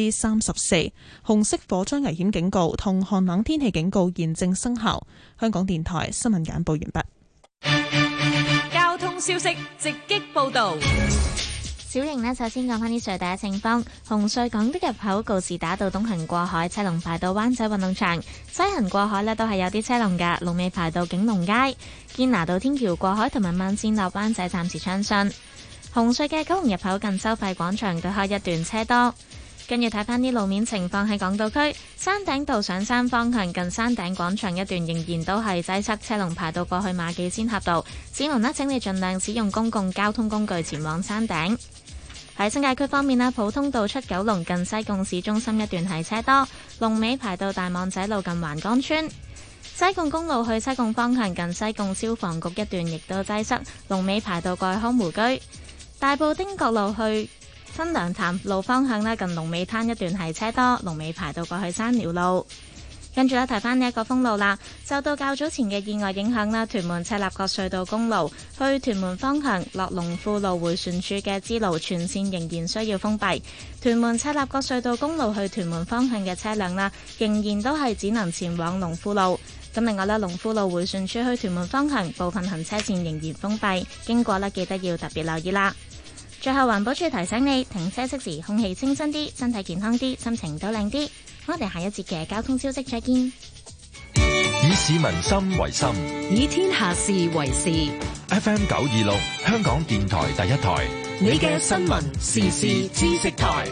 34%。紅色火災危險警告同寒冷天氣警告現正生效。香港電台新聞簡報完畢。交通消息直擊報道。 小瑩呢，首先講返啲隧道嘅情況。紅隧港島入口告士打道東行過海車龍排到灣仔運動場，西行過海呢都係有啲車龍㗎，龍尾排到景隆街。堅拿道天橋過海同埋慢線落灣仔暫時暢順。紅隧嘅九龍入口近收費廣場對開一段車多。跟住睇返啲路面情況，喺港島區山頂道上山方向近山頂廣場一段仍然都係擠塞，車龍排到過去馬己仙峽道。市民呢，請你盡量使用公共交通工具前往山頂。喺新界區方面啦，普通道出九龍近西貢市中心一段係車多，龍尾排到大網仔路近橫江村。西貢公路去西貢方向近西貢消防局一段亦都擠塞，龍尾排到過去康湖居。大埔汀角路去新娘潭路方向咧，近龍尾灘一段係車多，龍尾排到過去山寮路。跟住咧，提翻呢一個封路啦。受到較早前嘅意外影響啦，屯門赤鱲角隧道公路去屯門方向落龍富路迴旋處嘅支路全線仍然需要封閉。屯門赤鱲角隧道公路去屯門方向嘅車輛啦，仍然都係只能前往龍富路。咁另外咧，龍富路迴旋處去屯門方向部分行車線仍然封閉，經過咧記得要特別留意啦。最後環保署提醒你，停車熄匙，空氣清新啲，身體健康啲，心情都靚啲。我哋下一節嘅交通消息再見。 以市民心為心， 以天下事為事。 FM 926，香港電台第一台， 你嘅新聞時事知識台。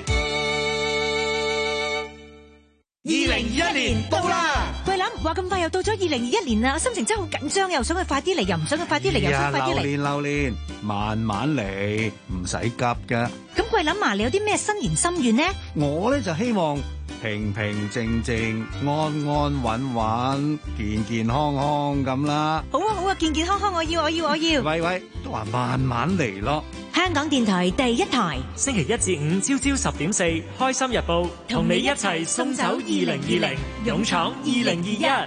2021年到啦！ 桂林話咁快又到咗2021年啦，心情真係好緊張，又想去快啲嚟，又唔想去快啲嚟，又想快啲嚟。 榴蓮，慢慢嚟，唔使急噶。 咁桂林啊，你有啲咩新年心願呢？ 我呢就希望平平靜靜、安安穩穩、健健康康咁啦。 好啊好啊，健健康康，我要。 喂，都話慢慢嚟咯。 香港電台第一台， 星期1至5朝朝10點4，開心日報同你一齊送走2020，勇闖2021。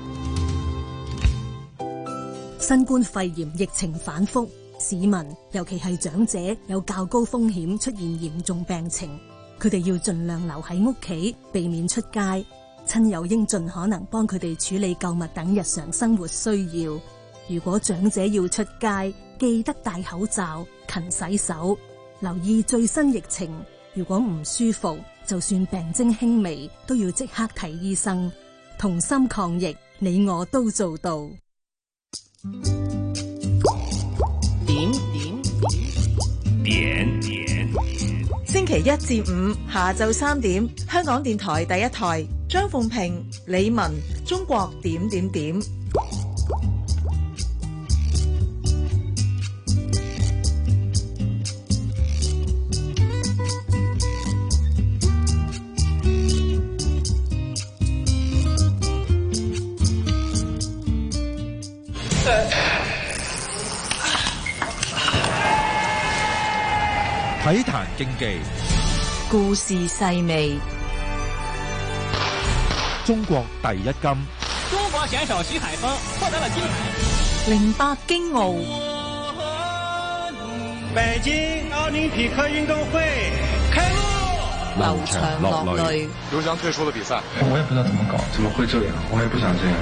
新冠肺炎疫情反覆，市民尤其係長者有較高風險出現嚴重病情，佢哋要盡量留喺屋企，避免出街。親友應盡可能幫佢哋處理購物等日常生活需要。如果長者要出街，記得戴口罩、勤洗手，留意最新疫情。如果唔舒服，就算病徵輕微，都要即刻睇醫生。同心抗疫，你我都做到。 點，星期1至5下晝3點，香港電台第一台，張鳳平、李文，中國點。 體壇競技， 故事細味。 中國第一金。 中國選手徐海峰獲得了金牌。 08京奧， 北京奧林匹克運動會開幕， 流場落淚。 劉翔退出了比賽， 我也不知道怎麼搞，怎麼會這樣？我也不想這樣。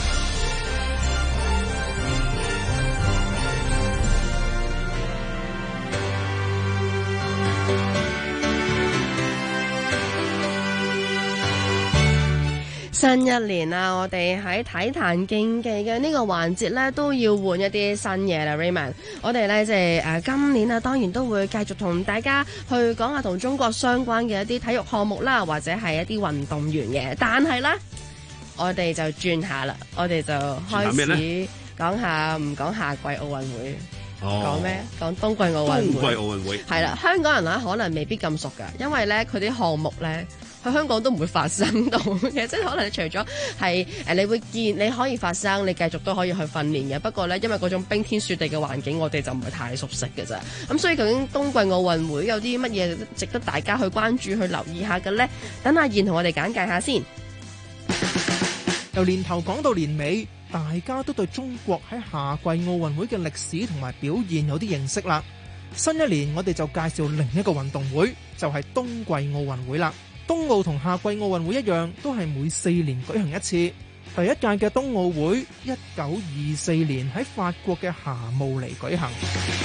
新一年啊，我哋喺體壇競技嘅呢個環節呢，都要換一啲新嘢啦 Raymond。我哋呢，即係今年啊，當然都會繼續同大家去講下同中國相關嘅一啲體育項目啦，或者係一啲運動員嘅。但係呢，我哋就轉下啦，我哋就開始講下唔講夏季奧運會，講咩？講冬季奧運會。 冬季奧運會係啦，香港人呢可能未必咁熟㗎，因為呢，佢啲項目呢，喺香港都唔會發生到嘅，即係可能除咗係你會見你可以發生，你繼續都可以去訓練嘅。不過呢，因為嗰種冰天雪地嘅環境，我哋就唔係太熟悉嘅啫。咁所以究竟冬季奧運會有啲乜嘢值得大家去關注、去留意下嘅呢？等阿燕同我哋簡介下先。 由年頭講到年尾，大家都對中國喺夏季奧運會嘅歷史同埋表現有啲認識啦。新一年我哋就介紹另一個運動會，就係冬季奧運會啦。冬奧同夏季奧運會一樣，都係每4年舉行一次。第一屆嘅冬奧會1924年喺法國嘅霞慕尼舉行。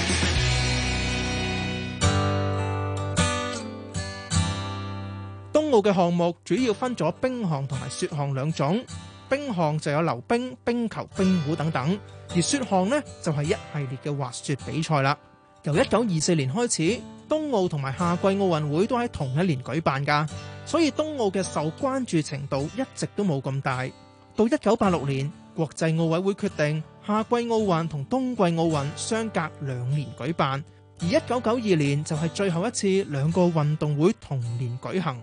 冬奧嘅項目主要分咗冰項同埋雪項兩種。冰項就有溜冰、冰球、冰壺等等，而雪項呢，就係一系列嘅滑雪比賽啦。由1924年開始，冬奧同埋夏季奧運會都喺同一年舉辦㗎，所以冬奧嘅受關注程度一直都冇咁大。到1986年，國際奧委會決定夏季奧運同冬季奧運相隔2年舉辦，而1992年就係最後一次兩個運動會同年舉行。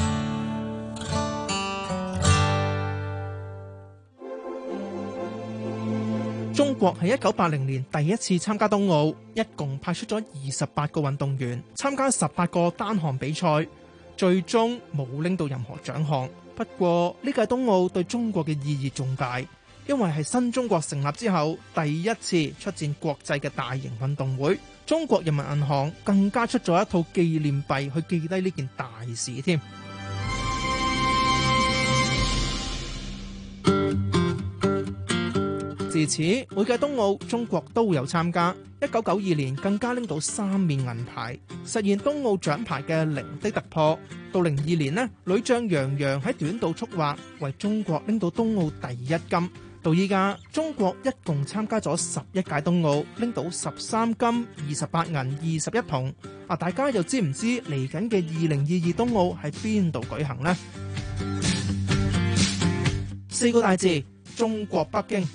中國喺1980年第一次參加冬奧，一共派出咗28個運動員參加18個單項比賽，最終冇拎到任何獎項。不過呢屆冬奧對中國嘅意義重大，因為係新中國成立之後第一次出戰國際嘅大型運動會。中國人民銀行更加出咗一套紀念幣去記低呢件大事添。自此，每屆冬奧中國都有參加。1992年更加拎到3面銀牌，實現冬奧獎牌嘅零的突破。到02年呢，女將楊洋喺短道速滑為中國拎到冬奧第1金。到依家，中國一共參加咗11屆冬奧，拎到13金、28銀、21銅。大家又知唔知嚟緊嘅2022冬奧喺邊度舉行呢？4個大字：中國北京。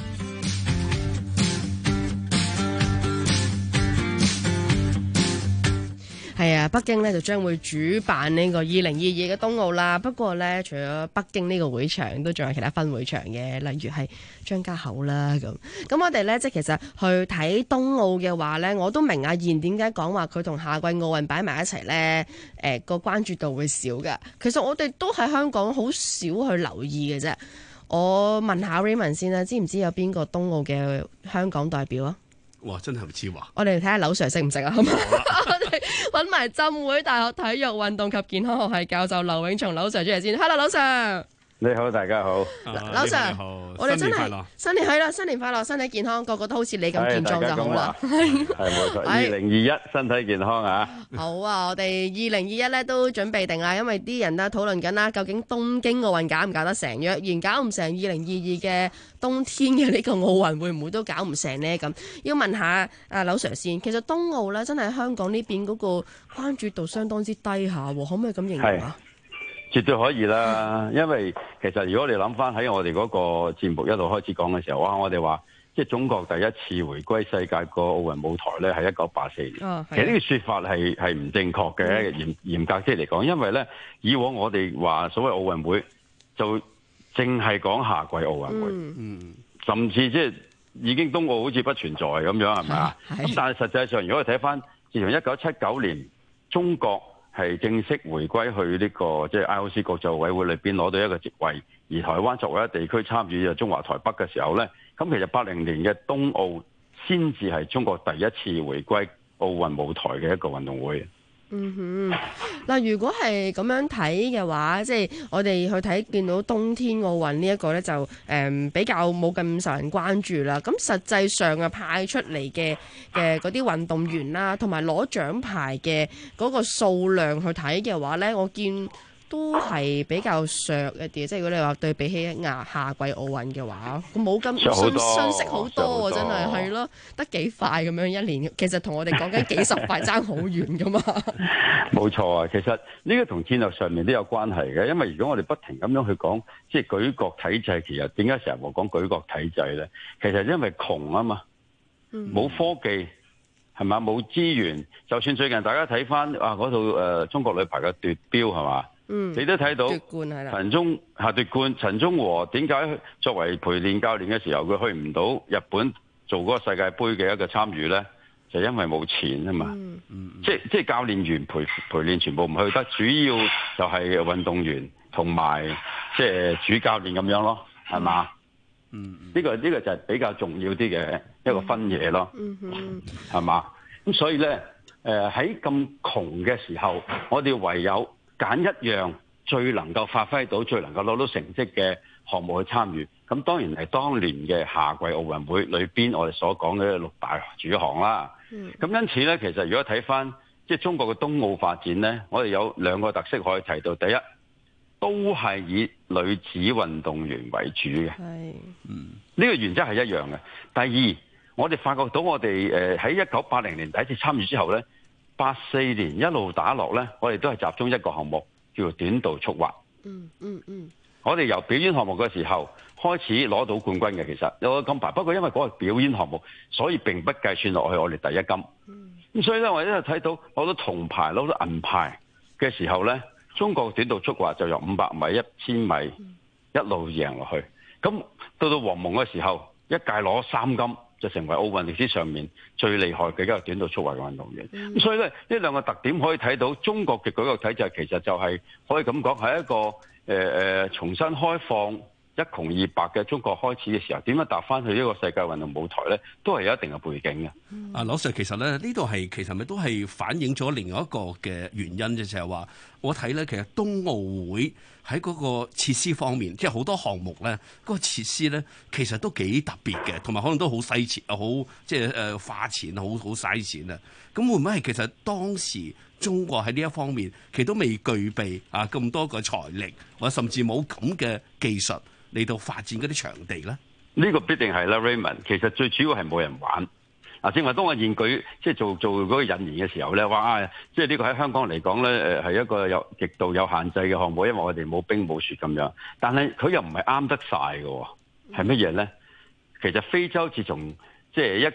係啊，北京呢就將會主辦呢個2022嘅冬奧啦。不過呢，除咗北京呢個會場，都仲有其他分會場嘅，例如係張家口啦咁。咁我哋呢，即係其實去睇冬奧嘅話呢，我都明阿燕點解講話佢同夏季奧運擺埋一齊呢，個關注度會少㗎。其實我哋都喺香港好少去留意嘅啫。我問下 Raymond 先啦，知唔知有邊個冬奧嘅香港代表啊？ 哇！真係唔知喎。 我哋睇下劉 Sir 識唔識啊？好嘛？我哋揾埋浸會大學體育運動及健康學系教授劉永松劉 Sir 出嚟先。Hello， 劉 Sir。 你好，大家好。 劉 Sir，我哋真係新年快樂，身體健康，個個都好似你咁健壯就好啦。 係冇錯。2021身體健康啊！ 好啊，我哋2021咧都準備定啦，因為啲人咧討論緊啦，究竟東京奧運搞唔搞得成？若然搞唔成，2022嘅冬天嘅呢個奧運會唔會都搞唔成呢？咁要問下阿劉 Sir 先。其實冬奧咧真係香港呢邊嗰個關注度相當之低下，可唔可以咁形容啊？ 絕對可以啦，因為其實如果你諗翻喺我哋嗰個節目一路開始講嘅時候，我哋話即係中國第一次回歸世界個奧運舞台咧係1984年。其實呢個說法係唔正確嘅，嚴格啲嚟講，因為咧以往我哋話所謂奧運會就淨係講夏季奧運會，甚至即係已經冬奧好似不存在咁樣，係咪啊？咁但係實際上如果你睇翻自從1979年中國係正式回歸去呢個即係 IOC 國際奧委會裏邊攞到一個席位，而台灣作為一個地區參與中華台北嘅時候呢，咁其實80年嘅東奧先至係中國第一次回歸奧運舞台嘅一個運動會。 嗱，如果係咁樣睇嘅話，即係我哋去睇見到冬天奧運呢一個呢，就比較冇咁受人關注啦。咁實際上啊，派出嚟嘅嗰啲運動員啦，同埋攞獎牌嘅嗰個數量去睇嘅話呢，我見都係比較削一啲。即係如果你話對比起夏季奧運嘅話，冇咁遜色好多啊！真係咯，得幾塊咁樣一年，其實同我哋講緊幾十塊爭好遠噶嘛。 冇錯啊，其實呢個同戰略上面都有關係嘅，因為如果我哋不停咁樣去講，即係舉國體制，其實點解成日我講舉國體制咧？其實因為窮啊嘛，冇科技係嘛，冇資源。就算最近大家睇翻嗰套中國女排嘅奪標係嘛？你都睇到陳忠奪冠，陳忠和點解作為陪練教練嘅時候，佢去唔到日本做嗰個世界盃嘅一個參與呢？就因為冇錢啊嘛。即係教練員陪練全部唔去得，主要就係運動員同埋即係主教練咁樣咯，係嘛？呢個就係比較重要啲嘅一個分野咯，係嘛？咁所以呢，喺咁窮嘅時候，我哋唯有揀一樣最能夠發揮到、最能夠攞到成績嘅項目去參與。咁當然係當年嘅夏季奧運會裏邊我哋所講嘅6大主項啦。咁因此呢，其實如果睇翻即係中國嘅冬奧發展呢，我哋有2個特色可以提到。第一，都係以女子運動員為主嘅，呢個原則係一樣嘅。第二，我哋發覺到我哋喺1980年第一次參與之後呢，84年一路打落呢，我哋都係集中一個項目，叫做短道速滑。我哋由表演項目嘅時候開始攞到冠軍嘅，其實有個金牌。不過因為嗰個表演項目，所以並不計算落去我哋第一金。咁所以呢，我哋睇到攞到銅牌、攞到銀牌嘅時候呢，中國短道速滑就由500米、1000米一路贏落去。咁到黃蒙嘅時候，一屆攞3金。就成為奧運歷史上面最厲害嘅一個短道速滑嘅運動員。咁所以咧，呢2個特點可以睇到中國嘅舉國體制其實就係可以咁講，係一個重新開放一窮二白嘅中國開始嘅時候，點樣踏翻去呢個世界運動舞台咧，都係有一定嘅背景嘅。 羅 Sir， 其實咧呢度係其實咪都係反映咗另外一個嘅原因啫，就係話我睇咧，其實冬奧會喺嗰個設施方面，即係好多項目咧，嗰個設施咧其實都幾特別嘅，同埋可能都好嘥錢，好即係花錢，好嘥錢啊！咁會唔會係其實當時中國喺呢一方面其實都未具備咁多個財力，或者甚至冇咁嘅技術嚟到發展嗰啲場地咧？ 呢個必定係啦 ，Raymond。其實最主要係冇人玩。正話當我現舉即係做嗰個引言嘅時候咧，話即係呢個喺香港嚟講咧，係一個有極度有限制嘅項目，因為我哋冇冰冇雪咁樣。但係佢又唔係啱得晒嘅，係乜嘢咧？其實非洲自從即係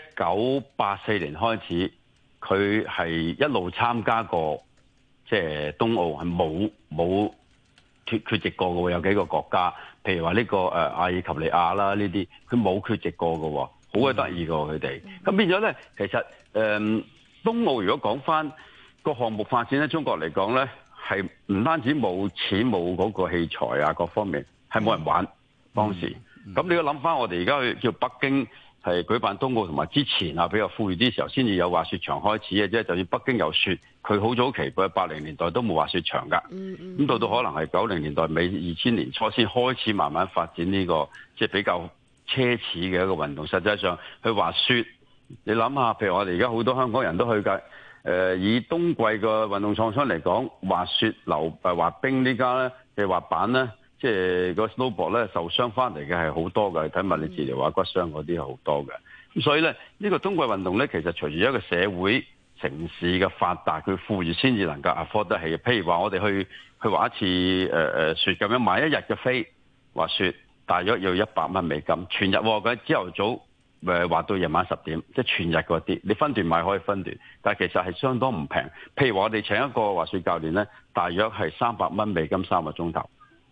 1984年開始，佢係一路參加過即係冬奧，係冇缺席過嘅。有幾個國家，譬如話呢個阿爾及利亞啦，呢啲佢冇缺席過嘅。好鬼得意㗎佢哋，咁變咗咧，其實冬奧如果講翻個項目發展咧，中國嚟講咧係唔單止冇錢冇嗰個器材啊，各方面係冇人玩當時。咁你要諗翻我哋而家去叫北京係舉辦冬奧，同埋之前比較富裕啲時候先至有滑雪場開始嘅啫。就算北京有雪，佢好早期佢80年代都冇滑雪場㗎。咁到可能係90年代尾2000年初先開始慢慢發展呢個即係比較奢侈嘅一個運動。實際上去滑雪，你諗下，譬如我哋而家好多香港人都去㗎。以冬季嘅運動創傷嚟講，滑雪、滑冰呢家咧嘅滑板咧，即係個 snowboard 咧受傷翻嚟嘅係好多嘅。睇物理治療話骨傷嗰啲係好多嘅。咁所以咧，呢個冬季運動咧，其實隨住一個社會城市嘅發達，佢富裕先至能夠 afford 得起。譬如話我哋去滑一次雪咁樣，買一日嘅飛滑雪，大約要100蚊美金，全日佢朝頭早滑到夜晚10點，即係全日嗰啲。你分段買可以分段，但係其實係相當唔平。譬如話我哋請一個滑雪教練咧，大約係300蚊美金3個鐘頭。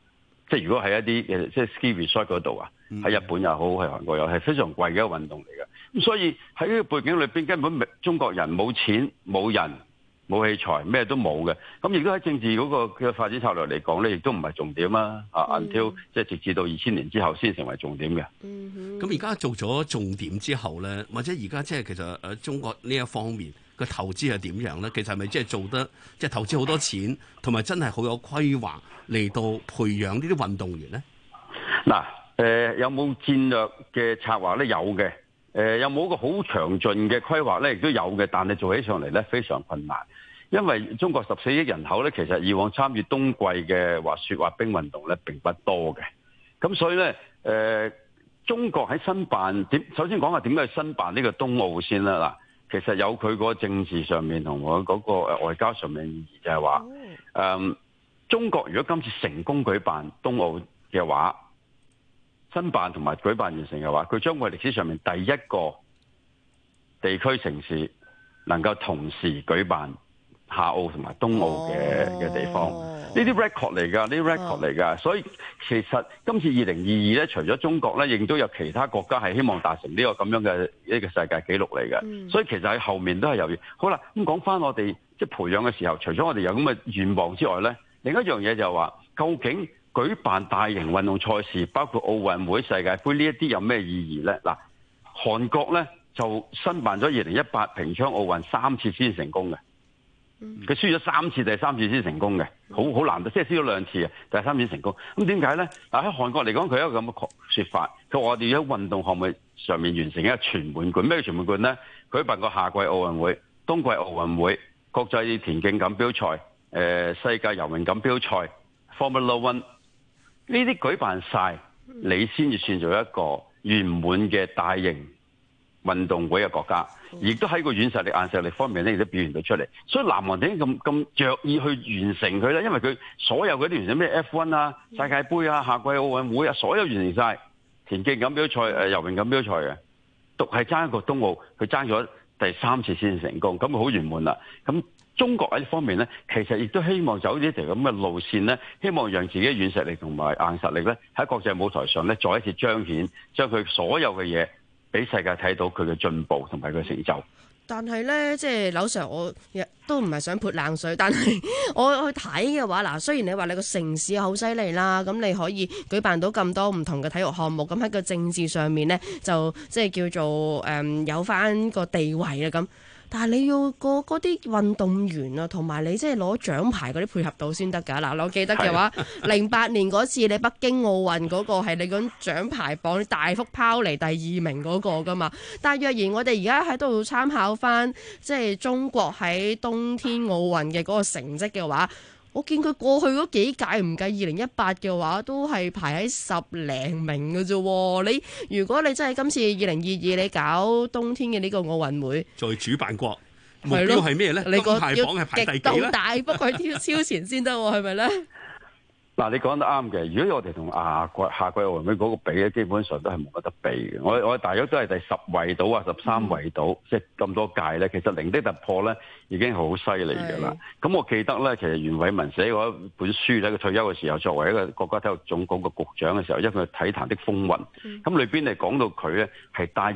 即係如果喺一啲即係 ski resort 嗰度啊，喺日本又好，喺韓國又係非常貴嘅一個運動嚟嘅。咁所以喺呢個背景裏邊，根本中國人冇錢、冇人、冇器材，咩都冇嘅。咁亦都喺政治嗰個嘅發展策略嚟講咧，亦都唔係重點啦。until 即係直至到2000年之後先成為重點嘅。 咁而家做咗重點之後咧，或者而家即係其實中國呢一方面個投資係點樣咧？其實係咪即係做得即係投資好多錢，同埋真係好有規劃嚟到培養呢啲運動員咧？ 嗱，有冇戰略嘅策劃咧？有嘅。有冇一個好詳盡嘅規劃咧？亦都有嘅，但係做起上嚟咧非常困難，因為中國14億人口咧，其實以往參與冬季嘅滑雪滑冰運動咧並不多嘅。咁所以咧，中國喺申辦首先講下點解申辦呢個冬奧先啦。嗱，其實有佢個政治上面同我嗰個外交上面意義，就係話，中國如果今次成功舉辦冬奧嘅話，申辦同埋舉辦完成嘅話，佢將會係歷史上面第一個地區城市能夠同時舉辦夏奧同埋冬奧嘅地方。呢啲 record 嚟㗎，呢啲 record 嚟㗎。所以其實今次2022咧，除咗中國咧，亦都有其他國家係希望達成呢個咁樣嘅一個世界紀錄嚟嘅。所以其實喺後面都係有。好啦，咁講翻我哋即係培養嘅時候，除咗我哋有咁嘅願望之外咧，另一樣嘢就係話，究竟舉辦大型運動賽事，包括奧運會、世界盃呢一啲有咩意義呢？嗱，韓國呢就申辦咗2018平昌奧運3次先成功嘅，佢輸咗3次，第3次先成功嘅，好難得，即係輸咗2次啊，第3次先成功。咁點解呢？嗱，喺韓國嚟講，佢有一個咁嘅説法，佢話我哋喺運動項目上面完成一個全滿貫。咩叫全滿貫呢？舉辦個夏季奧運會、冬季奧運會、國際田徑錦標賽、世界游泳錦標賽、Formula One。呢啲舉辦晒，你先至算做一個圓滿嘅大型運動會嘅國家，亦都喺個軟實力、硬實力方面咧，亦都表現到出嚟。所以南韓點解咁着意去完成佢咧？因為佢所有嗰啲完成咩 F1 啊、世界盃啊、夏季奧運會啊，所有完成晒田徑錦標賽、游泳錦標賽嘅，獨係爭一個冬奧，佢爭咗第3次先成功，咁好圓滿啦。咁中國喺呢方面呢，其實亦都希望走呢條咁嘅路線呢，希望讓自己嘅軟實力同埋硬實力呢，喺國際舞台上呢，再一次彰顯，將佢所有嘅嘢俾世界睇到佢嘅進步同埋佢嘅成就。 但係呢，即係劉 Sir，我都唔係想潑冷水，但係我去睇嘅話，嗱，雖然你話你個城市好犀利啦，咁你可以舉辦到咁多唔同嘅體育項目，咁喺個政治上面呢，就即係叫做有翻個地位啊咁。但係你要嗰啲運動員啊，同埋你即係攞獎牌嗰啲配合到先得㗎。嗱，我記得嘅話，08年嗰次你北京奧運嗰個係你嗰獎牌榜大幅拋離第2名嗰個㗎嘛。但係若然我哋而家喺度參考翻即係中國喺冬天奧運嘅嗰個成績嘅話，我見佢過去嗰幾屆唔計2018嘅話，都係排喺10零名嘅啫。如果你真係今次2022你搞冬天嘅呢個奧運會， 在主辦國目標係咩咧？金牌榜係排第幾咧？ 極度大幅去超前先得，係咪咧？ 嗱，你講得啱嘅。如果我哋同夏季奧運會嗰個比咧，基本上都係冇乜得比嘅。我大約都係第10位到啊，13位到，即係咁多屆咧。其實零的突破咧已經好犀利㗎啦。咁我記得咧，其實袁偉文寫過一本書咧，佢退休嘅時候作為一個國家體育總局嘅局長嘅時候，因為體壇的風雲，咁裏邊嚟講到佢咧係帶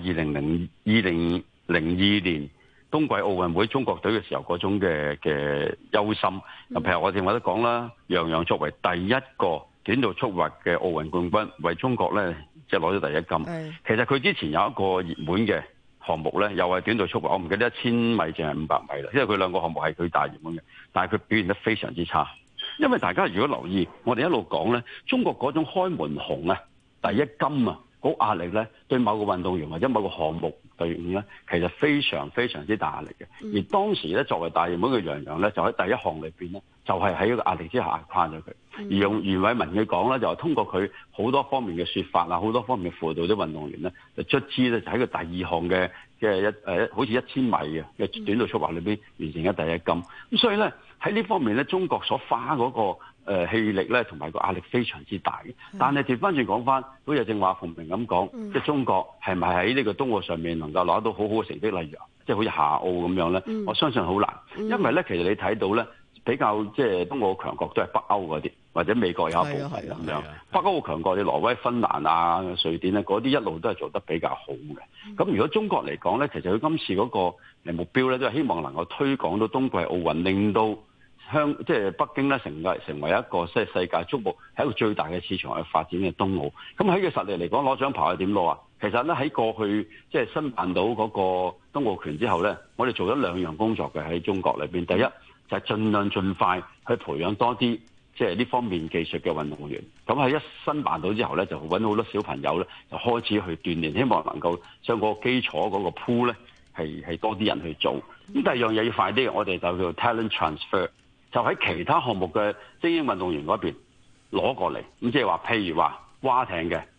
2002年冬季奧運會中國隊嘅時候嗰種嘅憂心。譬如我哋都講啦，楊洋作為第一個短道速滑嘅奧運冠軍，為中國咧即係攞咗第一金。其實佢之前有一個熱門嘅項目咧，又係短道速滑，我唔記得1000米定係500米啦，因為佢兩個項目係佢大熱門嘅，但係佢表現得非常之差。因為大家如果留意，我哋一路講咧，中國嗰種開門紅啊、第一金啊，嗰壓力咧，對某個運動員或者某個項目隊伍咧，其實非常非常之大壓力嘅。而當時咧，作為大熱門嘅楊洋咧，就喺第一項裏邊咧，就係喺一個壓力之下壓垮咗佢。而用袁偉文嘅講咧，就係通過佢好多方面嘅説法啊，好多方面嘅輔導啲運動員咧，就卒之咧就喺個第二項嘅好似1000米嘅短道速滑裏邊完成咗第一金。咁所以咧喺呢方面咧，中國所花嗰個氣力咧，同埋個壓力非常之大嘅。但係調翻轉講翻，好似正話馮平咁講，即係中國係咪喺呢個冬奧上面能夠攞到好好嘅成績，例如即係好似夏奧咁樣咧？我相信好難，因為咧其實你睇到咧， 比較即係東奧強國都係北歐嗰啲，或者美國有一部分咁樣。北歐嘅強國，你挪威、芬蘭啊、瑞典咧，嗰啲一路都係做得比較好嘅。咁如果中國嚟講咧，其實佢今次嗰個目標咧，都係希望能夠推廣到冬季奧運，令到即係北京咧成為一個即係世界矚目係一個最大嘅市場去發展嘅冬奧。咁喺個實力嚟講，攞獎牌係點攞啊？其實咧喺過去即係申辦到嗰個冬奧權之後咧，我哋做咗2樣工作嘅喺中國裏邊。第一就係盡快去培養多啲即係呢方面技術嘅運動員。咁喺一申辦到之後咧，就揾好多小朋友咧，就開始去鍛鍊，希望能夠將嗰個基礎嗰個 pool 咧係多啲人去做。咁第二樣嘢要快啲，我哋就叫做 talent transfer， 就喺其他項目嘅精英運動員嗰邊攞過嚟。咁即係話，譬如話划艇嘅。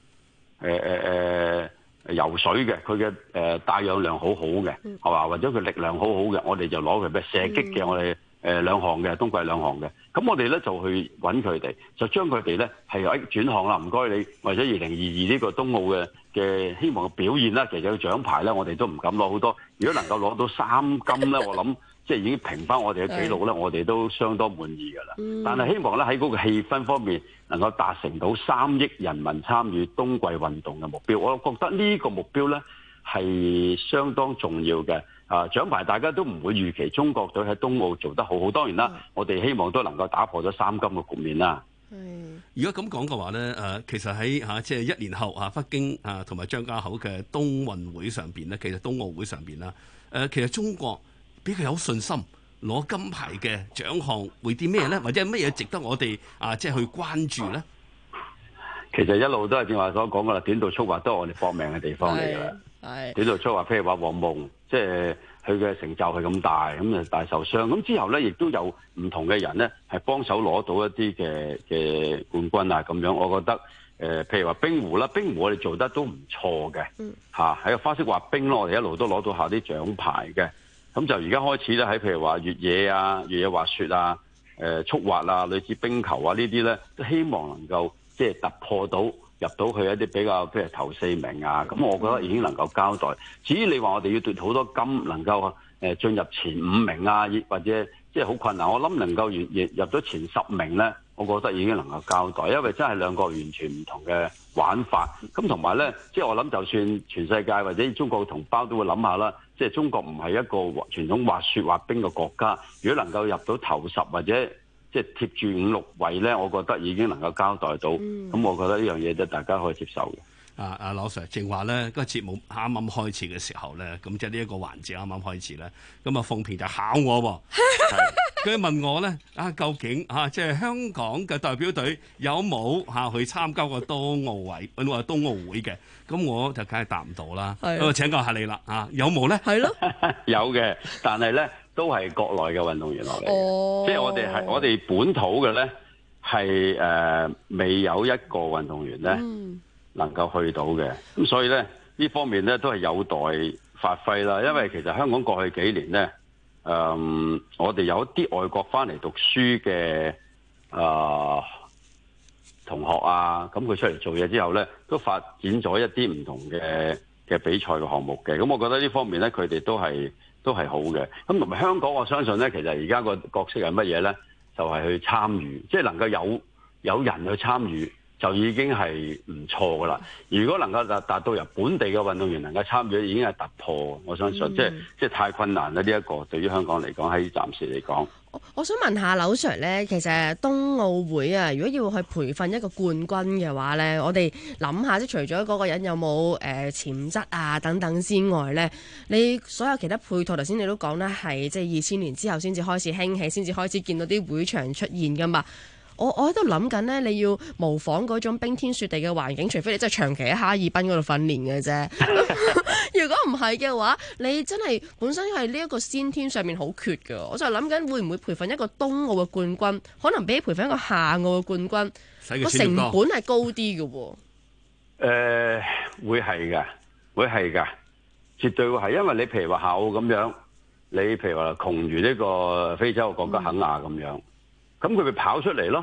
游水嘅，佢嘅帶氧量好好嘅，係嘛？或者佢力量好好嘅，我哋就攞佢咩射擊嘅，我哋2項嘅，冬季2項嘅。咁我哋咧就去揾佢哋，就將佢哋咧係轉項啦。唔該你，或者2022呢個冬奧嘅希望嘅表現啦，其實個獎牌咧，我哋都唔敢攞好多。如果能夠攞到3金咧，我諗即係已經平翻我哋嘅紀錄咧，我哋都相當滿意㗎啦。但係希望咧喺嗰個氣氛方面，能夠達成到3億人民參與冬季運動嘅目標，我覺得呢個目標呢係相當重要嘅。獎牌大家都唔會預期中國隊喺冬奧做得好好，當然啦，我哋希望都能夠打破咗3金嘅局面啦。 如果咁講嘅話呢，其實喺即係1年後北京同埋張家口嘅冬運會上邊呢，其實冬奧會上邊啦，其實中國比較有信心攞金牌嘅獎項會啲咩呢？或者乜嘢值得我哋即係去關注呢？ 其實一路都係正話所講噶啦，短道速滑都係我哋搏命嘅地方嚟㗎啦。短道速滑，譬如話黃夢，即係佢嘅成就係咁大，咁啊大受傷。咁之後咧，亦都有唔同嘅人咧係幫手攞到一啲嘅冠軍啊咁樣。我覺得譬如話冰壺啦，冰壺我哋做得都唔錯嘅。喺個花式滑冰咯，我哋一路都攞到下啲獎牌嘅。咁就而家開始咧，喺譬如話越野滑雪啊、速滑啊、類似冰球啊呢啲咧，都希望能夠即係突破到入到去一啲比較譬如頭4名啊。咁我覺得已經能夠交代。至於你話我哋要奪好多金，能夠進入前5名啊，或者即係好困難。我諗能夠入咗前10名咧，我覺得已經能夠交代，因為真係兩個完全唔同嘅玩法。咁同埋咧，即係我諗就算全世界或者中國嘅同胞都會諗下啦。即係中國唔係一個傳統滑雪滑冰嘅國家，如果能夠入到頭10或者即係貼住5、6位咧，我覺得已經能夠交代到。咁我覺得呢樣嘢都大家可以接受嘅。 羅 Sir 正話咧，個節目啱啱開始嘅時候咧，咁即係呢一個環節啱啱開始咧，咁啊鳳萍就考我喎，佢問我咧究竟即係香港嘅代表隊有冇去參加過冬奧會嘅？咁我就梗係答唔到啦。咁啊請教下你啦，有冇咧？係咯， 有嘅，但係咧都係國內嘅運動員落嚟，即係我哋本土嘅咧係未有一個運動員咧。能夠去到嘅，咁所以咧呢方面咧都係有待發揮啦。因為其實香港過去幾年咧，我哋有一啲外國翻嚟讀書嘅同學啊，咁佢出嚟做嘢之後咧，都發展咗一啲唔同嘅比賽嘅項目嘅。咁我覺得呢方面咧，佢哋都係好嘅。咁同埋香港，我相信咧，其實而家個角色係乜嘢咧？就係去參與，即係能夠有人去參與。就已經係唔錯噶啦！如果能夠達到由本地嘅運動員能夠參與，已經係突破。我相信，即係太困難啦！呢一個對於香港嚟講，喺暫時嚟講， 我想問下劉 Sir 咧，其實冬奧會啊，如果要去培訓一個冠軍嘅話咧，我哋諗下，即係除咗嗰個人有冇潛質啊等等之外咧，你所有其他配套，頭先你都講咧，係即係2000年之後先至開始興起，先至開始見到啲會場出現噶嘛。我喺度諗緊咧，你要模仿嗰種冰天雪地嘅環境，除非你真係長期喺哈爾濱嗰度訓練嘅啫。如果唔係嘅話，你真係本身係呢一個先天上面好缺㗎。我就諗緊會唔會培訓一個冬奧嘅冠軍，可能比起培訓一個夏奧嘅冠軍個成本係高啲嘅喎。 會係㗎，絕對會係，因為你譬如話夏奧咁樣，你譬如話窮如呢個非洲嘅國家肯亞咁樣。咁佢咪跑出嚟咯？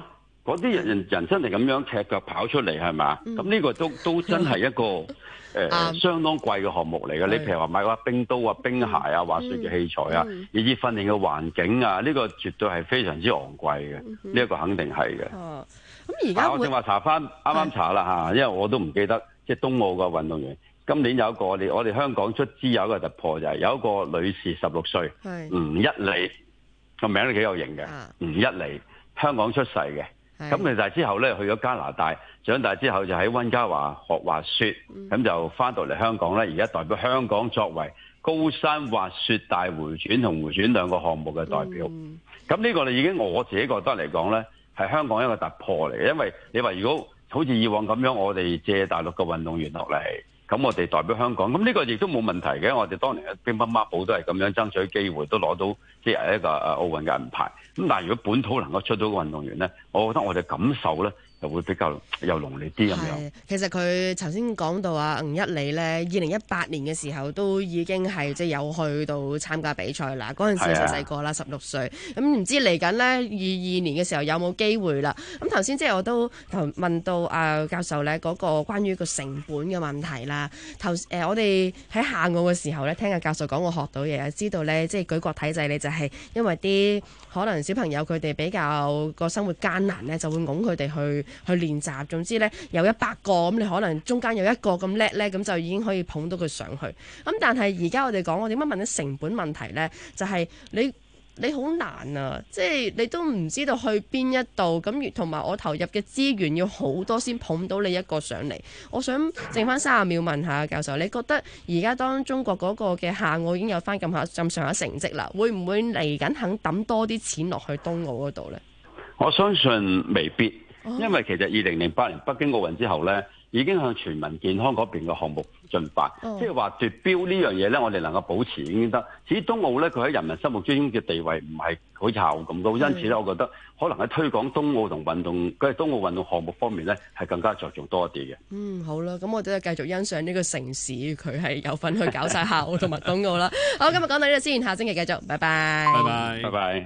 嗰啲人真係咁樣赤腳跑出嚟係咪？咁呢個都真係一個相當貴嘅項目嚟嘅。你譬如話買個冰刀啊、冰鞋啊、滑雪嘅器材啊，以至訓練嘅環境啊，呢個絕對係非常之昂貴嘅。呢一個肯定係嘅。 咁而家我正話查翻，啱啱查啦嚇，因為我都唔記得，即係冬奧嘅運動員。今年有一個我哋香港出資有一個突破，就係有一個女士16歲，吳一里，個名都幾有型嘅，吳一里，香港出世嘅。咁其實之後咧去咗加拿大，長大之後就喺溫家華學滑雪，咁就翻到嚟香港咧，而家代表香港作為高山滑雪大回轉同回轉兩個項目嘅代表。咁呢個咧已經我自己覺得嚟講咧，係香港一個突破嚟嘅，因為你話如果好似以往咁樣，我哋借大陸嘅運動員落嚟。咁我哋代表香港，咁呢個亦都冇問題嘅。我哋當年嘅乒乓孖寶都係咁樣爭取機會，都攞到即係一個奧運嘅銀牌。咁但係如果本土能夠出到個運動員咧，我覺得我哋感受咧就會比較又濃烈啲咁樣。 其實佢頭先講到啊，吳一里咧，2018年嘅時候都已經係即係有去到參加比賽啦。嗰陣時細細個啦，16歲。咁唔知嚟緊咧22年嘅時候有冇機會啦？咁頭先即係我都問到教授咧嗰個關於個成本嘅問題啦。我哋喺夏奧嘅時候咧，聽阿教授講我學到嘢，知道咧即係舉國體制咧就係因為啲可能小朋友佢哋比較個生活艱難咧，就會拱佢哋去練習。總之咧有100個咁，你可能中間有一個咁叻咧，咁就已經可以捧到佢上去。咁但係而家我哋講，我點解問啲成本問題咧？就係你好難啊！即係你都唔知道去邊一度，咁同埋我投入嘅資源要好多先捧到你一個上嚟。我想剩翻30秒問下教授，你覺得而家當中國嗰個嘅夏奧已經有翻咁上下成績啦，會唔會嚟緊肯抌多啲錢落去冬奧嗰度呢？ 我相信未必，因為其實2008年北京奧運之後呢，已經向全民健康嗰邊嘅項目進發，即係話奪標呢樣嘢呢，我哋能夠保持已經得。至於冬奧呢，佢喺人民心目中嘅地位唔係好似夏奧咁高，因此呢，我覺得可能喺推廣冬奧同運動，佢係冬奧運動項目方面呢，係更加着重多一啲嘅。 好啦，咁我哋就繼續欣賞呢個城市，佢係有份去搞晒夏奧同埋冬奧啦。好，今日講到呢度先，下星期繼續，拜拜。 拜拜， 拜拜。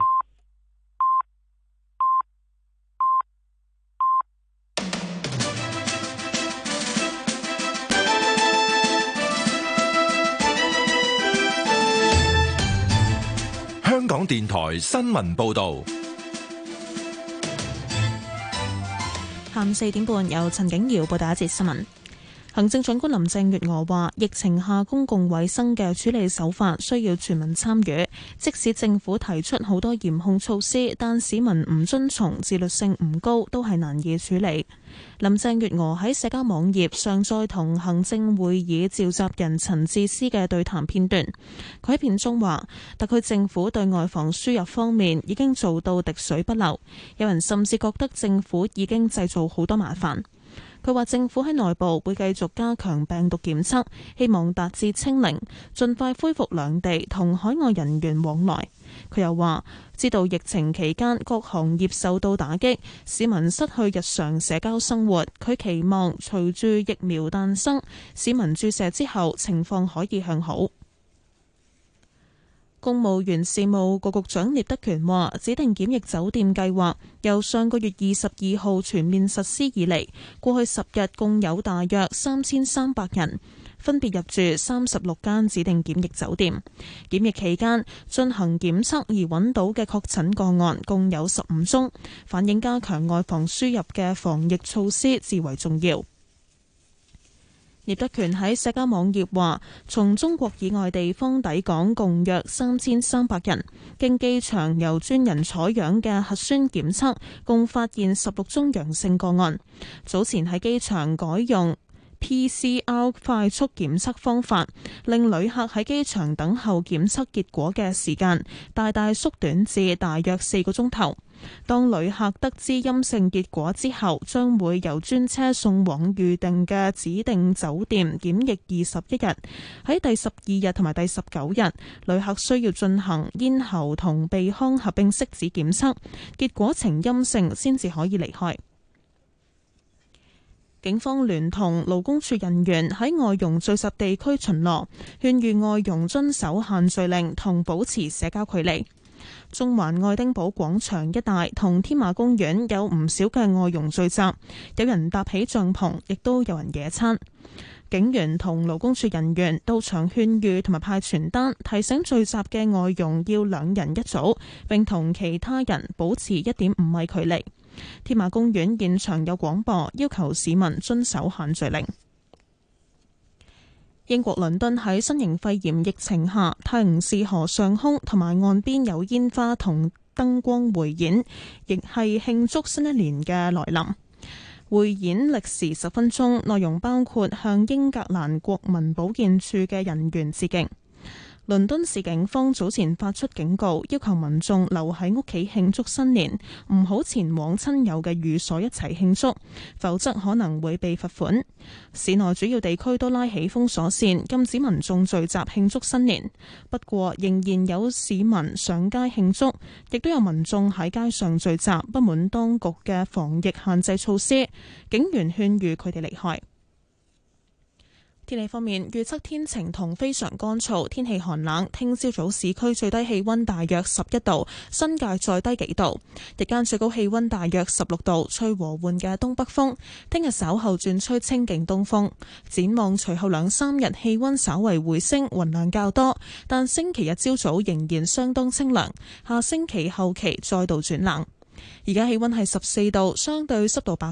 香港電台新聞報道， 下午4點半由陳景瑤報道一節新聞。行政長官林鄭月娥話，疫情下公共衛生嘅處理手法需要全民參與，即使政府提出好多嚴控措施，但市民唔遵從，自律性唔高，都係難以處理。林鄭月娥喺社交網頁上載同行政會議召集人陳智思嘅對談片段，佢喺片中話，特區政府對外防輸入方面已經做到滴水不漏，有人甚至覺得政府已經製造好多麻煩。佢話政府喺內部會繼續加強病毒檢測，希望達至清零，盡快恢復兩地同海外人員往來。佢又話知道疫情期間各行業受到打擊，市民失去日常社交生活。佢期望隨住疫苗誕生，市民注射之後情況可以向好。公務員事務局局長聶德權話，指定檢疫酒店計劃由上個月22號全面實施以嚟，過去10日共有大約3300人分別入住36間指定檢疫酒店。檢疫期間進行檢測而揾到嘅確診個案共有15宗，反映加強外防輸入嘅防疫措施至為重要。聶德權喺社交網頁話，從中國以外地方抵港共約3300人，經機場由專人採樣嘅核酸檢測共發現16宗陽性個案。早前喺機場改用 PCR 快速檢測方法，令旅客喺機場等候檢測結果嘅時間大大縮短至大約4個鐘頭。當旅客得知陰性結果之後，將會由專車送往預定嘅指定酒店檢疫21日。喺第12日同埋第19日，旅客需要進行咽喉同鼻腔合併拭子檢測，結果呈陰性先至可以離開。警方聯同勞工處人員喺外傭聚集地區巡邏，勸喻外傭遵守限聚令同保持社交距離。 中環愛丁堡廣場一帶同天馬公園有唔少嘅外傭聚集，有人搭起帳篷，亦都有人野餐。警員同勞工處人員到場勸喻同埋派傳單，提醒聚集嘅外傭要2人一組，並同其他人保持1.5米距離。天馬公園現場有廣播，要求市民遵守限聚令。英國倫敦喺新型肺炎疫情下，泰晤士河上空同埋岸邊有煙花同燈光匯演，亦係慶祝新一年嘅來臨。匯演歷時10分鐘，內容包括向英格蘭國民保健署嘅人員致敬。倫敦市警方早前發出警告，要求民眾留喺屋企慶祝新年，唔好前往親友嘅寓所一齊慶祝，否則可能會被罰款。市內主要地區都拉起封鎖線，禁止民眾聚集慶祝新年。不過仍然有市民上街慶祝，亦都有民眾喺街上聚集，不滿當局嘅防疫限制措施。警員勸喻佢哋離開。天氣方面，預測天晴同非常乾燥，天氣寒冷。聽朝早市區最低氣溫大約11度，新界再低幾度。日間最高氣溫大約16度，吹和緩嘅東北風。聽日稍後轉吹清勁東風。展望隨後2-3日氣溫稍為回升，雲量較多，但星期日朝早仍然相當清涼。下星期後期再度轉冷。而家氣溫係14度，相對濕度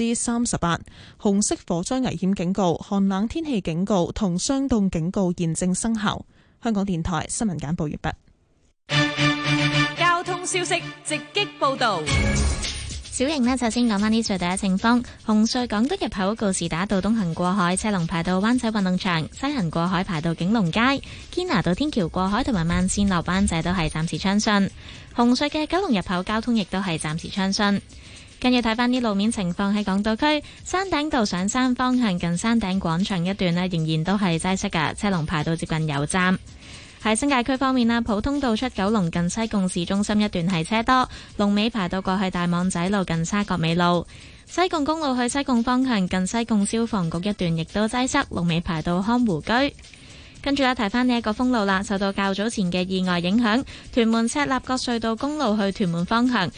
38%。紅色火災危險警告、寒冷天氣警告同霜凍警告現正生效。香港電台新聞簡報完畢。交通消息直擊報道。 小型呢，首先講返啲隧道嘅情況。紅隧港島入口告士打道東行過海，車龍排到灣仔運動場；西行過海排到景隆街。堅拿道天橋過海同埋慢線落灣仔都係暫時暢順。紅隧嘅九龍入口交通亦都係暫時暢順。跟住睇翻啲路面情況，喺港島區山頂道上山方向近山頂廣場一段呢，仍然都係擠塞㗎，車龍排到接近油站。喺新界區方面啦，普通道出九龍近西貢市中心一段係車多，龍尾排到過去大網仔路近沙角尾路。西貢公路去西貢方向近西貢消防局一段亦都擠塞，龍尾排到康湖居。跟住咧，提翻呢一個封路啦，受到較早前嘅意外影響，屯門赤鱲角隧道公路去屯門方向